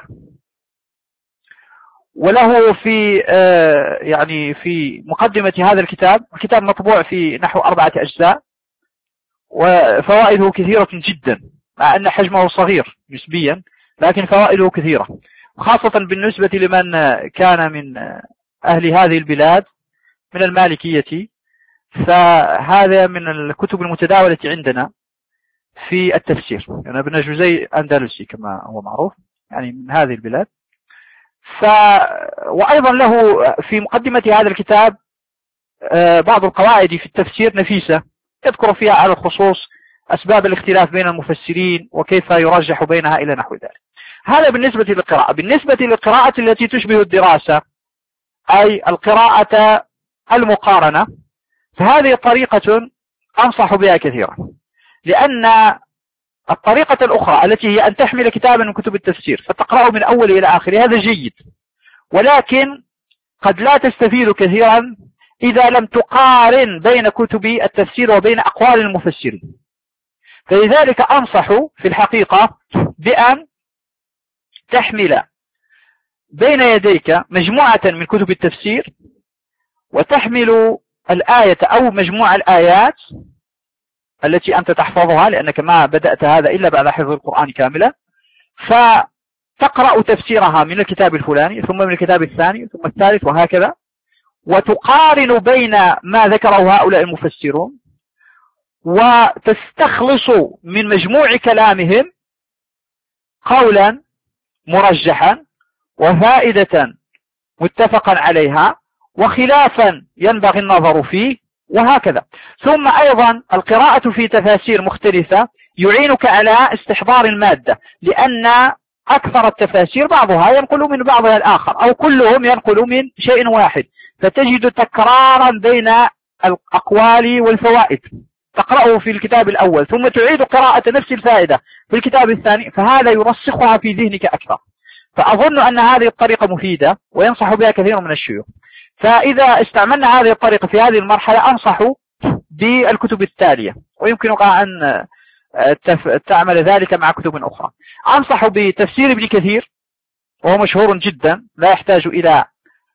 وله في يعني في مقدمة هذا الكتاب، الكتاب مطبوع في نحو أربعة أجزاء وفوائده كثيرة جدا مع أن حجمه صغير نسبيا، لكن فوائده كثيرة، خاصة بالنسبة لمن كان من أهل هذه البلاد من المالكية. فهذا من الكتب المتداولة عندنا في التفسير، يعني ابن جزي أندلسي كما هو معروف، يعني من هذه البلاد. ف وأيضا له في مقدمة هذا الكتاب بعض القواعد في التفسير نفيسة، يذكر فيها على الخصوص أسباب الاختلاف بين المفسرين وكيف يرجح بينها إلى نحو ذلك. هذا بالنسبة للقراءة. بالنسبة للقراءة التي تشبه الدراسة أي القراءة المقارنة، فهذه طريقة أنصح بها كثيرا، لأن الطريقة الأخرى التي هي أن تحمل كتابا من كتب التفسير فتقرأه من أول إلى آخر هذا جيد، ولكن قد لا تستفيد كثيرا إذا لم تقارن بين كتب التفسير وبين أقوال المفسرين. فلذلك أنصح في الحقيقة بأن تحمل بين يديك مجموعة من كتب التفسير وتحمل الآية أو مجموعة الآيات التي أنت تحفظها، لأنك ما بدأت هذا إلا بعد حفظ القرآن كاملا، فتقرأ تفسيرها من الكتاب الفلاني ثم من الكتاب الثاني ثم الثالث وهكذا، وتقارن بين ما ذكره هؤلاء المفسرون وتستخلص من مجموع كلامهم قولا مرجحا وفائدة متفقا عليها وخلافا ينبغي النظر فيه وهكذا. ثم أيضا القراءة في تفاسير مختلفة يعينك على استحضار المادة، لأن أكثر التفاسير بعضها ينقل من بعضها الآخر أو كلهم ينقل من شيء واحد، فتجد تكرارا بين الأقوال والفوائد، تقرأه في الكتاب الأول ثم تعيد قراءة نفس الفائدة في الكتاب الثاني، فهذا يرسخها في ذهنك أكثر. فأظن أن هذه الطريقة مفيدة وينصح بها كثير من الشيوخ. فإذا استعملنا هذه الطريقة في هذه المرحلة أنصح بالكتب التالية، ويمكنك أن تعمل ذلك مع كتب أخرى. أنصح بتفسير ابن كثير، وهو مشهور جدا لا يحتاج إلى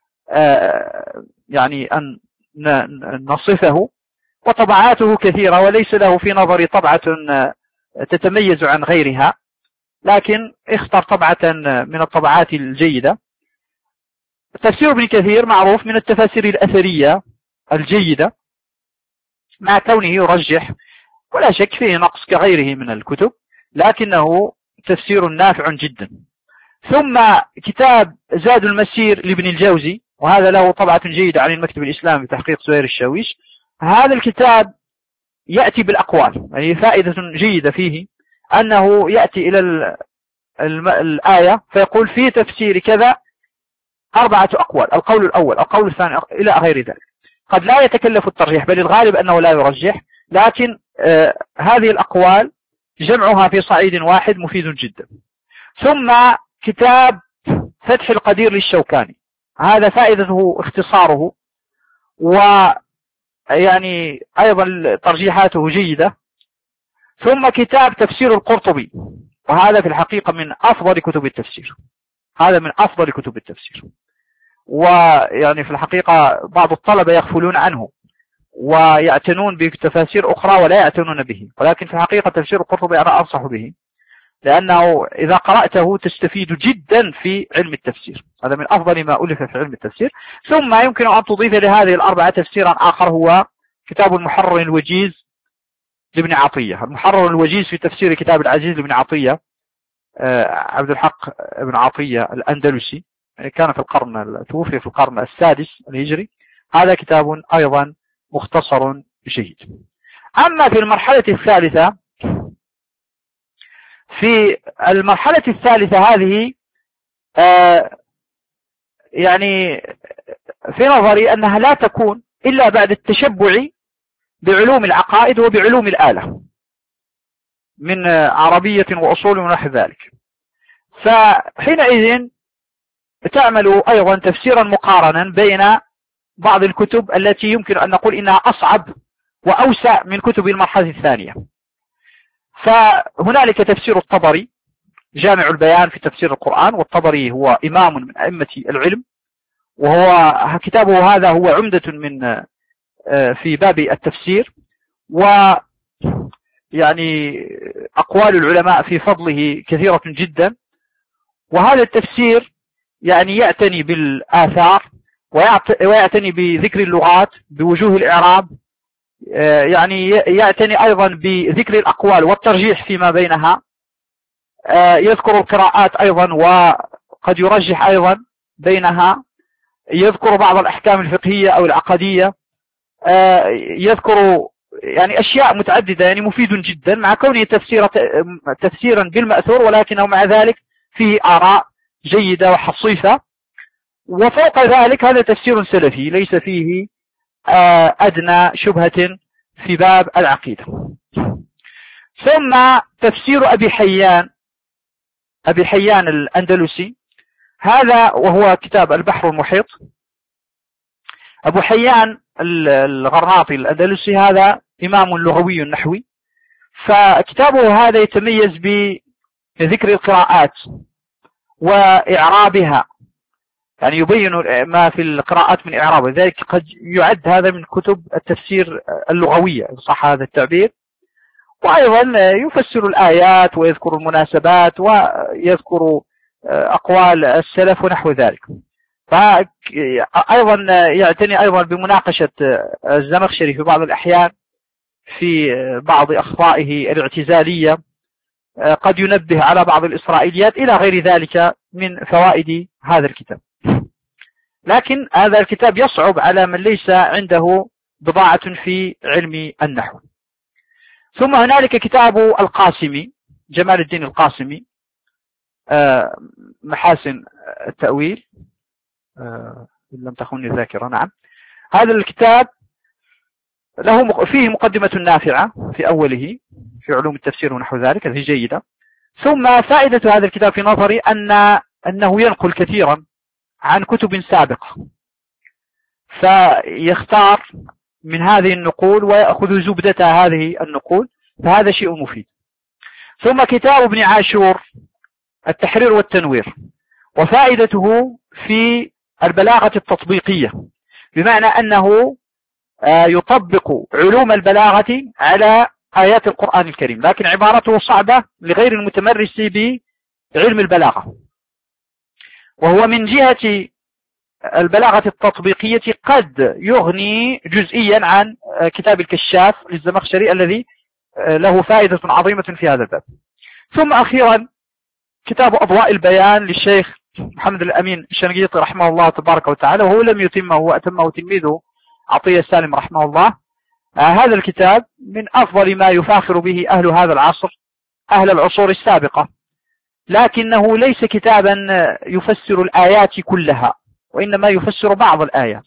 يعني أن نصفه، وطبعاته كثيرة وليس له في نظري طبعة تتميز عن غيرها، لكن اختر طبعة من الطبعات الجيدة. تفسير ابن كثير معروف من التفاسير الأثرية الجيدة، مع كونه يرجح ولا شك فيه نقص كغيره من الكتب، لكنه تفسير نافع جدا. ثم كتاب زاد المسير لابن الجوزي، وهذا له طبعة جيدة عن المكتب الإسلامي بتحقيق زهير الشاويش. هذا الكتاب يأتي بالأقوال، يعني فائدة جيدة فيه أنه يأتي إلى الآية فيقول في تفسير كذا أربعة أقوال، القول الأول، القول الثاني، إلى غير ذلك. قد لا يتكلف الترجيح، بل الغالب أنه لا يرجح، لكن آه هذه الأقوال جمعها في صعيد واحد مفيد جدا. ثم كتاب فتح القدير للشوكاني، هذا فائدته اختصاره، ويعني أيضا ترجيحاته جيدة. ثم كتاب تفسير القرطبي، وهذا في الحقيقة من أفضل كتب التفسير، هذا من أفضل كتب التفسير، ويعني في الحقيقة بعض الطلبة يغفلون عنه ويعتنون بتفاسير أخرى ولا يعتنون به، ولكن في الحقيقة تفسير القرطبي أنا أنصح به، لأنه إذا قرأته تستفيد جدا في علم التفسير، هذا من أفضل ما ألف في علم التفسير. ثم يمكن أن تضيف لهذه الأربعة تفسيرا آخر، هو كتاب المحرر الوجيز لابن عطية. المحرر الوجيز في تفسير كتاب العزيز لابن عطية، عبد الحق بن عطية الأندلسي، كان في القرن توفي في القرن السادس الهجري. هذا كتاب أيضا مختصر جيد. أما في المرحلة الثالثة، في المرحلة الثالثة هذه آه يعني في نظري أنها لا تكون إلا بعد التشبع بعلوم العقائد وبعلوم الآلة من عربية وأصول ونحو ذلك. فحينئذ تعمل أيضا تفسيرا مقارنا بين بعض الكتب التي يمكن أن نقول إنها أصعب وأوسع من كتب المرحلة الثانية. فهنالك تفسير الطبري، جامع البيان في تفسير القرآن، والطبري هو إمام من أئمة العلم، وهو كتابه هذا هو عمدة من في باب التفسير، ويعني أقوال العلماء في فضله كثيرة جدا. وهذا التفسير يعني يعتني بالآثار ويعتني بذكر اللغات بوجوه الإعراب، يعني يعتني أيضا بذكر الأقوال والترجيح فيما بينها، يذكر القراءات أيضا وقد يرجح أيضا بينها، يذكر بعض الأحكام الفقهية أو العقدية، يذكر يعني أشياء متعددة، يعني مفيد جدا مع كونه تفسير تفسيرا بالمأثور، ولكنه مع ذلك فيه آراء جيدة وحصيفة. وفوق ذلك هذا تفسير سلفي ليس فيه أدنى شبهة في باب العقيدة. ثم تفسير أبي حيان، أبي حيان الأندلسي، هذا وهو كتاب البحر المحيط. أبو حيان الغرناطي الأندلسي هذا إمام لغوي نحوي، فكتابه هذا يتميز بذكر القراءات وإعرابها، يعني يبين ما في القراءات من إعراب، ذلك قد يعد هذا من كتب التفسير اللغوية إن صح هذا التعبير. وأيضا يفسر الآيات ويذكر المناسبات ويذكر أقوال السلف ونحو ذلك. فأيضا يعتني أيضا بمناقشة الزمخشري في بعض الأحيان في بعض أخطائه الاعتزالية، قد ينبه على بعض الإسرائيليات إلى غير ذلك من فوائد هذا الكتاب. لكن هذا الكتاب يصعب على من ليس عنده بضاعة في علم النحو. ثم هنالك كتاب القاسمي، جمال الدين القاسمي، محاسن التأويل إن لم تخني الذاكرة، نعم. هذا الكتاب له فيه مقدمة نافعة في أوله في علوم التفسير ونحو ذلك، هذه جيدة. ثم فائدة هذا الكتاب في نظري أن أنه ينقل كثيرا عن كتب سابقة، فيختار من هذه النقول ويأخذ زبدة هذه النقول، فهذا شيء مفيد. ثم كتاب ابن عاشور التحرير والتنوير، وفائدته في البلاغة التطبيقية، بمعنى أنه يطبق علوم البلاغة على آيات القرآن الكريم، لكن عبارته صعبة لغير المتمرس بعلم البلاغة. وهو من جهة البلاغة التطبيقية قد يغني جزئيا عن كتاب الكشاف للزمخشري الذي له فائدة عظيمة في هذا الباب. ثم أخيرا كتاب أضواء البيان للشيخ محمد الأمين الشنقيطي رحمه الله تبارك وتعالى، وهو لم يتمه وأتمه تلميذه عطية السالم رحمه الله. آه هذا الكتاب من أفضل ما يفاخر به أهل هذا العصر، أهل العصور السابقة، لكنه ليس كتابا يفسر الآيات كلها، وإنما يفسر بعض الآيات.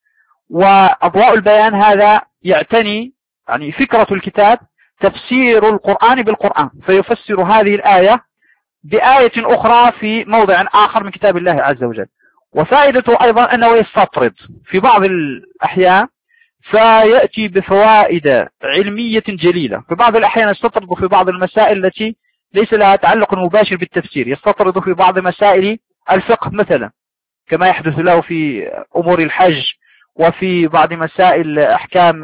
وأضواء البيان هذا يعتني، يعني فكرة الكتاب تفسير القرآن بالقرآن، فيفسر هذه الآية بآية أخرى في موضع آخر من كتاب الله عز وجل. وفائدته أيضا أنه يستطرد في بعض الأحيان فيأتي بفوائد علمية جليلة، في بعض الأحيان يستطرد في بعض المسائل التي ليس لها تعلق مباشر بالتفسير، يستطرد في بعض مسائل الفقه مثلا كما يحدث له في أمور الحج، وفي بعض مسائل أحكام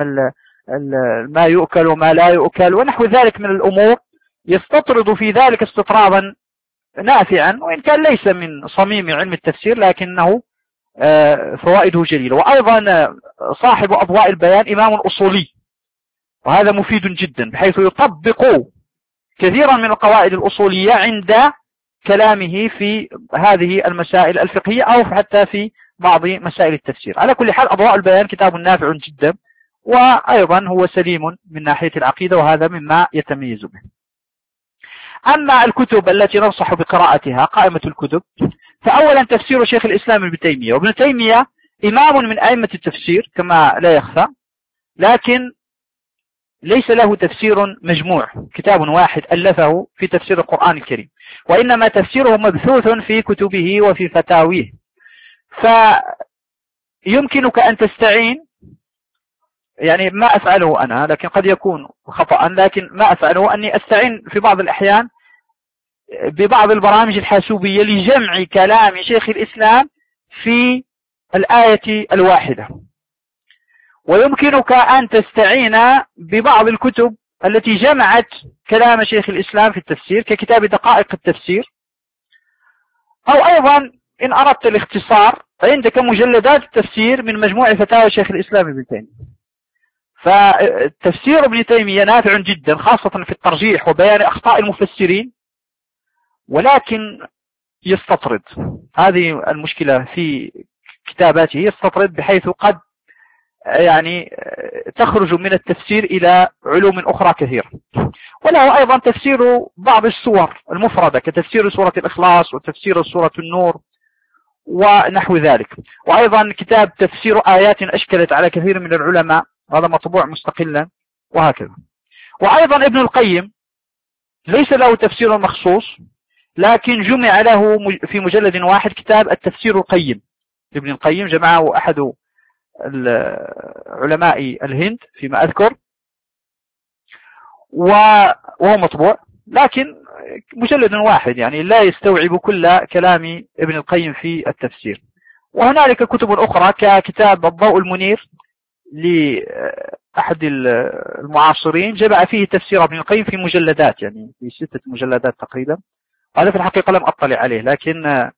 ما يؤكل وما لا يؤكل ونحو ذلك من الأمور، يستطرد في ذلك استطرادا نافعا، وإن كان ليس من صميم علم التفسير لكنه فوائده جليلة. وأيضا صاحب أضواء البيان إمام أصولي، وهذا مفيد جدا بحيث يطبق كثيرا من القواعد الأصولية عند كلامه في هذه المسائل الفقهية أو حتى في بعض مسائل التفسير. على كل حال أضواء البيان كتاب نافع جدا، وأيضا هو سليم من ناحية العقيدة، وهذا مما يتميز به. أما الكتب التي ننصح بقراءتها قائمة الكتب، فأولا تفسير شيخ الإسلام ابن تيمية، وابن تيمية إمام من أئمة التفسير كما لا يخفى، لكن ليس له تفسير مجموع، كتاب واحد ألفه في تفسير القرآن الكريم، وإنما تفسيره مبثوث في كتبه وفي فتاويه. فيمكنك أن تستعين، يعني ما أفعله أنا لكن قد يكون خطأ، لكن ما أفعله أني أستعين في بعض الأحيان ببعض البرامج الحاسوبية لجمع كلام شيخ الإسلام في الآية الواحدة. ويمكنك أن تستعين ببعض الكتب التي جمعت كلام شيخ الإسلام في التفسير ككتاب دقائق التفسير، أو أيضا إن أردت الاختصار فعندك مجلدات التفسير من مجموع فتاوى شيخ الإسلام ابن تيمية. فتفسير ابن تيمية نافع جدا، خاصة في الترجيح وبيان أخطاء المفسرين، ولكن يستطرد، هذه المشكلة في كتاباته، يستطرد بحيث قد يعني تخرج من التفسير إلى علوم أخرى كثيرة. وله أيضا تفسير بعض السور المفردة كتفسير سورة الإخلاص وتفسير سورة النور ونحو ذلك. وأيضا كتاب تفسير آيات أشكلت على كثير من العلماء، هذا مطبوع مستقلا وهكذا. وأيضا ابن القيم ليس له تفسير مخصوص، لكن جمع له في مجلد واحد كتاب التفسير القيم. ابن القيم جمعه أحد علماء الهند فيما أذكر، وهو مطبوع لكن مجلد واحد، يعني لا يستوعب كل كلام ابن القيم في التفسير. وهنالك كتب أخرى ككتاب الضوء المنير لأحد المعاصرين، جمع فيه تفسير ابن القيم في مجلدات، يعني في ستة مجلدات تقريبا. هذا في الحقيقة لم أطلع عليه، لكن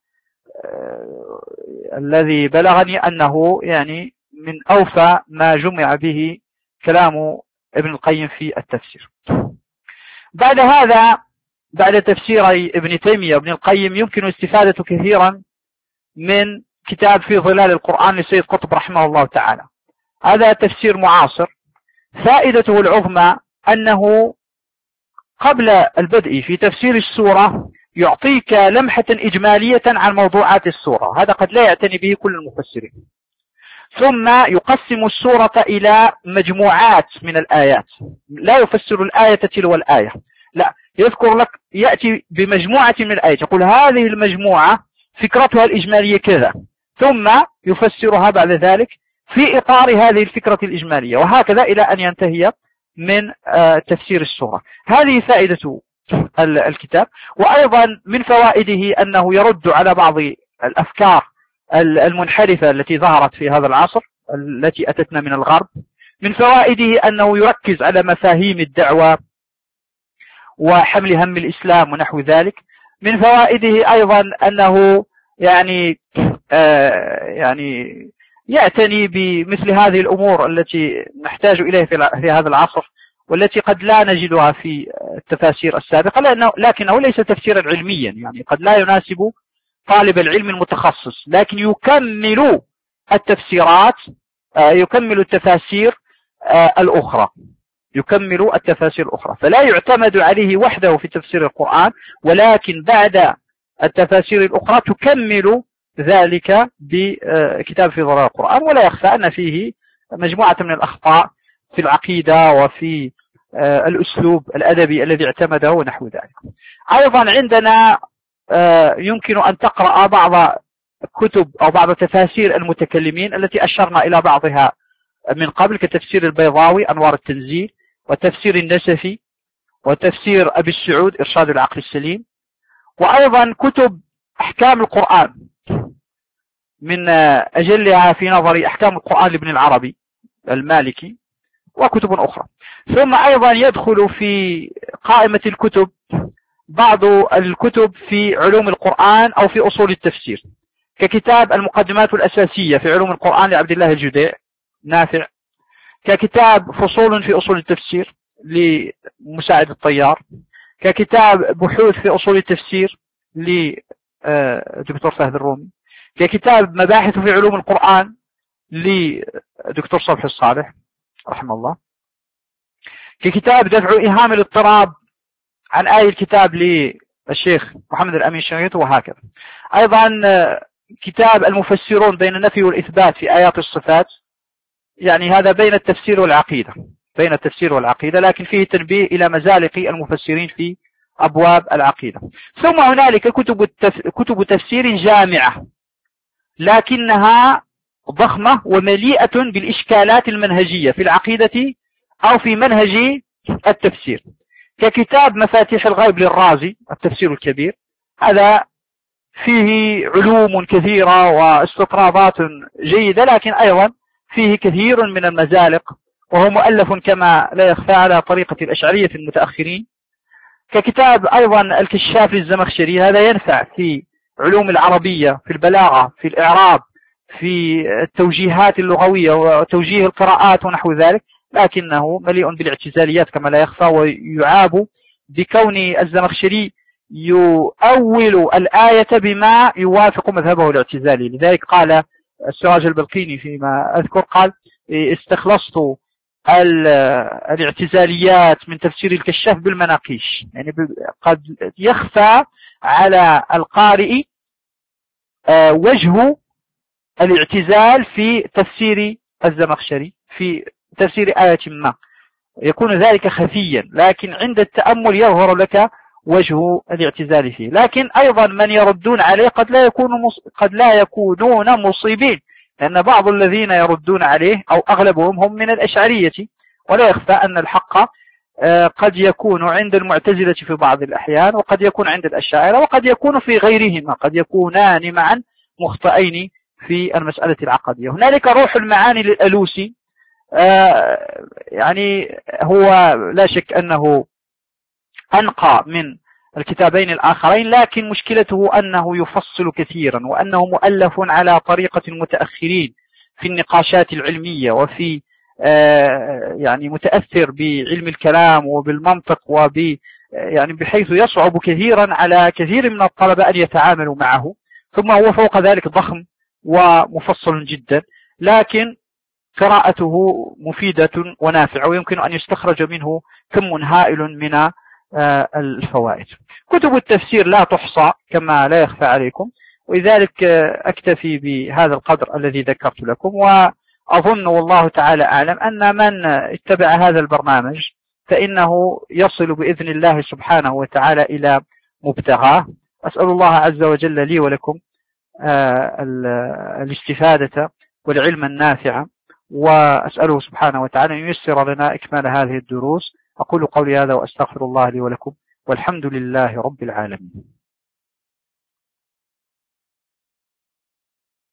الذي بلغني أنه يعني من أوفى ما جمع به كلام ابن القيم في التفسير. بعد هذا، بعد تفسير ابن تيمية وابن القيم، يمكن استفادة كثيرا من كتاب في ظلال القرآن لسيد قطب رحمه الله تعالى. هذا تفسير معاصر، فائدته العظمى أنه قبل البدء في تفسير السورة يعطيك لمحة إجمالية عن موضوعات السورة، هذا قد لا يعتني به كل المفسرين. ثم يقسم السورة إلى مجموعات من الآيات، لا يفسر الآية تلو الآية، لا، يذكر لك، يأتي بمجموعة من الآيات، يقول هذه المجموعة فكرتها الإجمالية كذا، ثم يفسرها بعد ذلك في إطار هذه الفكرة الإجمالية، وهكذا إلى أن ينتهي من تفسير السورة. هذه فائدة الكتاب. وأيضا من فوائده أنه يرد على بعض الأفكار المنحرفة التي ظهرت في هذا العصر التي أتتنا من الغرب. من فوائده أنه يركز على مفاهيم الدعوة وحمل هم الإسلام ونحو ذلك. من فوائده أيضا أنه يعني آه يعني يعتني بمثل هذه الأمور التي نحتاج إليها في هذا العصر، والتي قد لا نجدها في التفاسير السابقة، لأنه لكنه ليس تفسيرا علميا، يعني قد لا يناسب طالب العلم المتخصص، لكن يكمل التفسيرات يكمل التفاسير الأخرى يكمل التفاسير الأخرى فلا يعتمد عليه وحده في تفسير القرآن، ولكن بعد التفاسير الأخرى تكمل ذلك بكتاب في ظلال القرآن. ولا يخفى أن فيه مجموعة من الأخطاء في العقيدة وفي الأسلوب الأدبي الذي اعتمده ونحو ذلك. أيضا عندنا يمكن أن تقرأ بعض كتب أو بعض تفاسير المتكلمين التي أشرنا إلى بعضها من قبل، كتفسير البيضاوي أنوار التنزيل، وتفسير النسفي، وتفسير أبي السعود إرشاد العقل السليم، وأيضا كتب أحكام القرآن، من أجلها في نظري أحكام القرآن لابن العربي المالكي، وكتب أخرى. ثم أيضا يدخل في قائمة الكتب بعض الكتب في علوم القرآن أو في أصول التفسير، ككتاب المقدمات الأساسية في علوم القرآن لعبد الله الجديع نافع، ككتاب فصول في أصول التفسير لمساعد الطيار، ككتاب بحوث في أصول التفسير لدكتور فهد الرومي، ككتاب مباحث في علوم القرآن لدكتور صبحي الصالح رحمه الله، ككتاب دفع إيهام الاضطراب عن آي الكتاب للشيخ محمد الأمين الشنقيطي، وهكذا. أيضا كتاب المفسرون بين النفي والإثبات في آيات الصفات، يعني هذا بين التفسير والعقيدة بين التفسير والعقيدة لكن فيه تنبيه إلى مزالق المفسرين في أبواب العقيدة. ثم هنالك كتب التف... كتب تفسير جامعة، لكنها ضخمة ومليئة بالإشكالات المنهجية في العقيدة أو في منهج التفسير، ككتاب مفاتيح الغيب للرازي التفسير الكبير، هذا فيه علوم كثيرة واستطرادات جيدة، لكن أيضا فيه كثير من المزالق، وهو مؤلف كما لا يخفى على طريقة الأشعرية المتأخرين. ككتاب أيضا الكشاف للزمخشري، هذا ينفع في علوم العربية، في البلاغة، في الإعراب، في التوجيهات اللغوية وتوجيه القراءات ونحو ذلك، لكنه مليء بالاعتزاليات كما لا يخفى، ويعاب بكون الزمخشري يؤول الآية بما يوافق مذهبه الاعتزالي. لذلك قال السراج البلقيني فيما أذكر، قال استخلصت الاعتزاليات من تفسير الكشاف بالمناقيش، يعني قد يخفى على القارئ وجه الاعتزال في تفسير الزمخشري في تفسير آية ما، يكون ذلك خفيا، لكن عند التأمل يظهر لك وجه الاعتزال فيه. لكن أيضا من يردون عليه قد لا يكونوا قد لا يكونون مصيبين، لأن بعض الذين يردون عليه أو أغلبهم هم من الأشعرية، ولا يخفى أن الحق قد يكون عند المعتزلة في بعض الأحيان، وقد يكون عند الأشاعرة، وقد يكون في غيرهما، قد يكونان معا مخطئين في المسألة العقدية. هنالك روح المعاني للألوسي، يعني هو لا شك أنه أنقى من الكتابين الآخرين، لكن مشكلته أنه يفصل كثيرا، وأنه مؤلف على طريقة المتأخرين في النقاشات العلمية، وفي يعني متأثر بعلم الكلام وبالمنطق، وب يعني بحيث يصعب كثيرا على كثير من الطلبة أن يتعاملوا معه. ثم هو فوق ذلك ضخم ومفصل جدا، لكن قراءته مفيدة ونافعة، ويمكن أن يستخرج منه كم هائل من الفوائد. كتب التفسير لا تحصى كما لا يخفى عليكم، ولذلك أكتفي بهذا القدر الذي ذكرت لكم، وأظن والله تعالى أعلم أن من اتبع هذا البرنامج فإنه يصل بإذن الله سبحانه وتعالى إلى مبتغاه. أسأل الله عز وجل لي ولكم الاستفادة والعلم النافع، وأسأله سبحانه وتعالى أن ييسر لنا إكمال هذه الدروس. أقول قولي هذا وأستغفر الله لي ولكم، والحمد لله رب العالمين.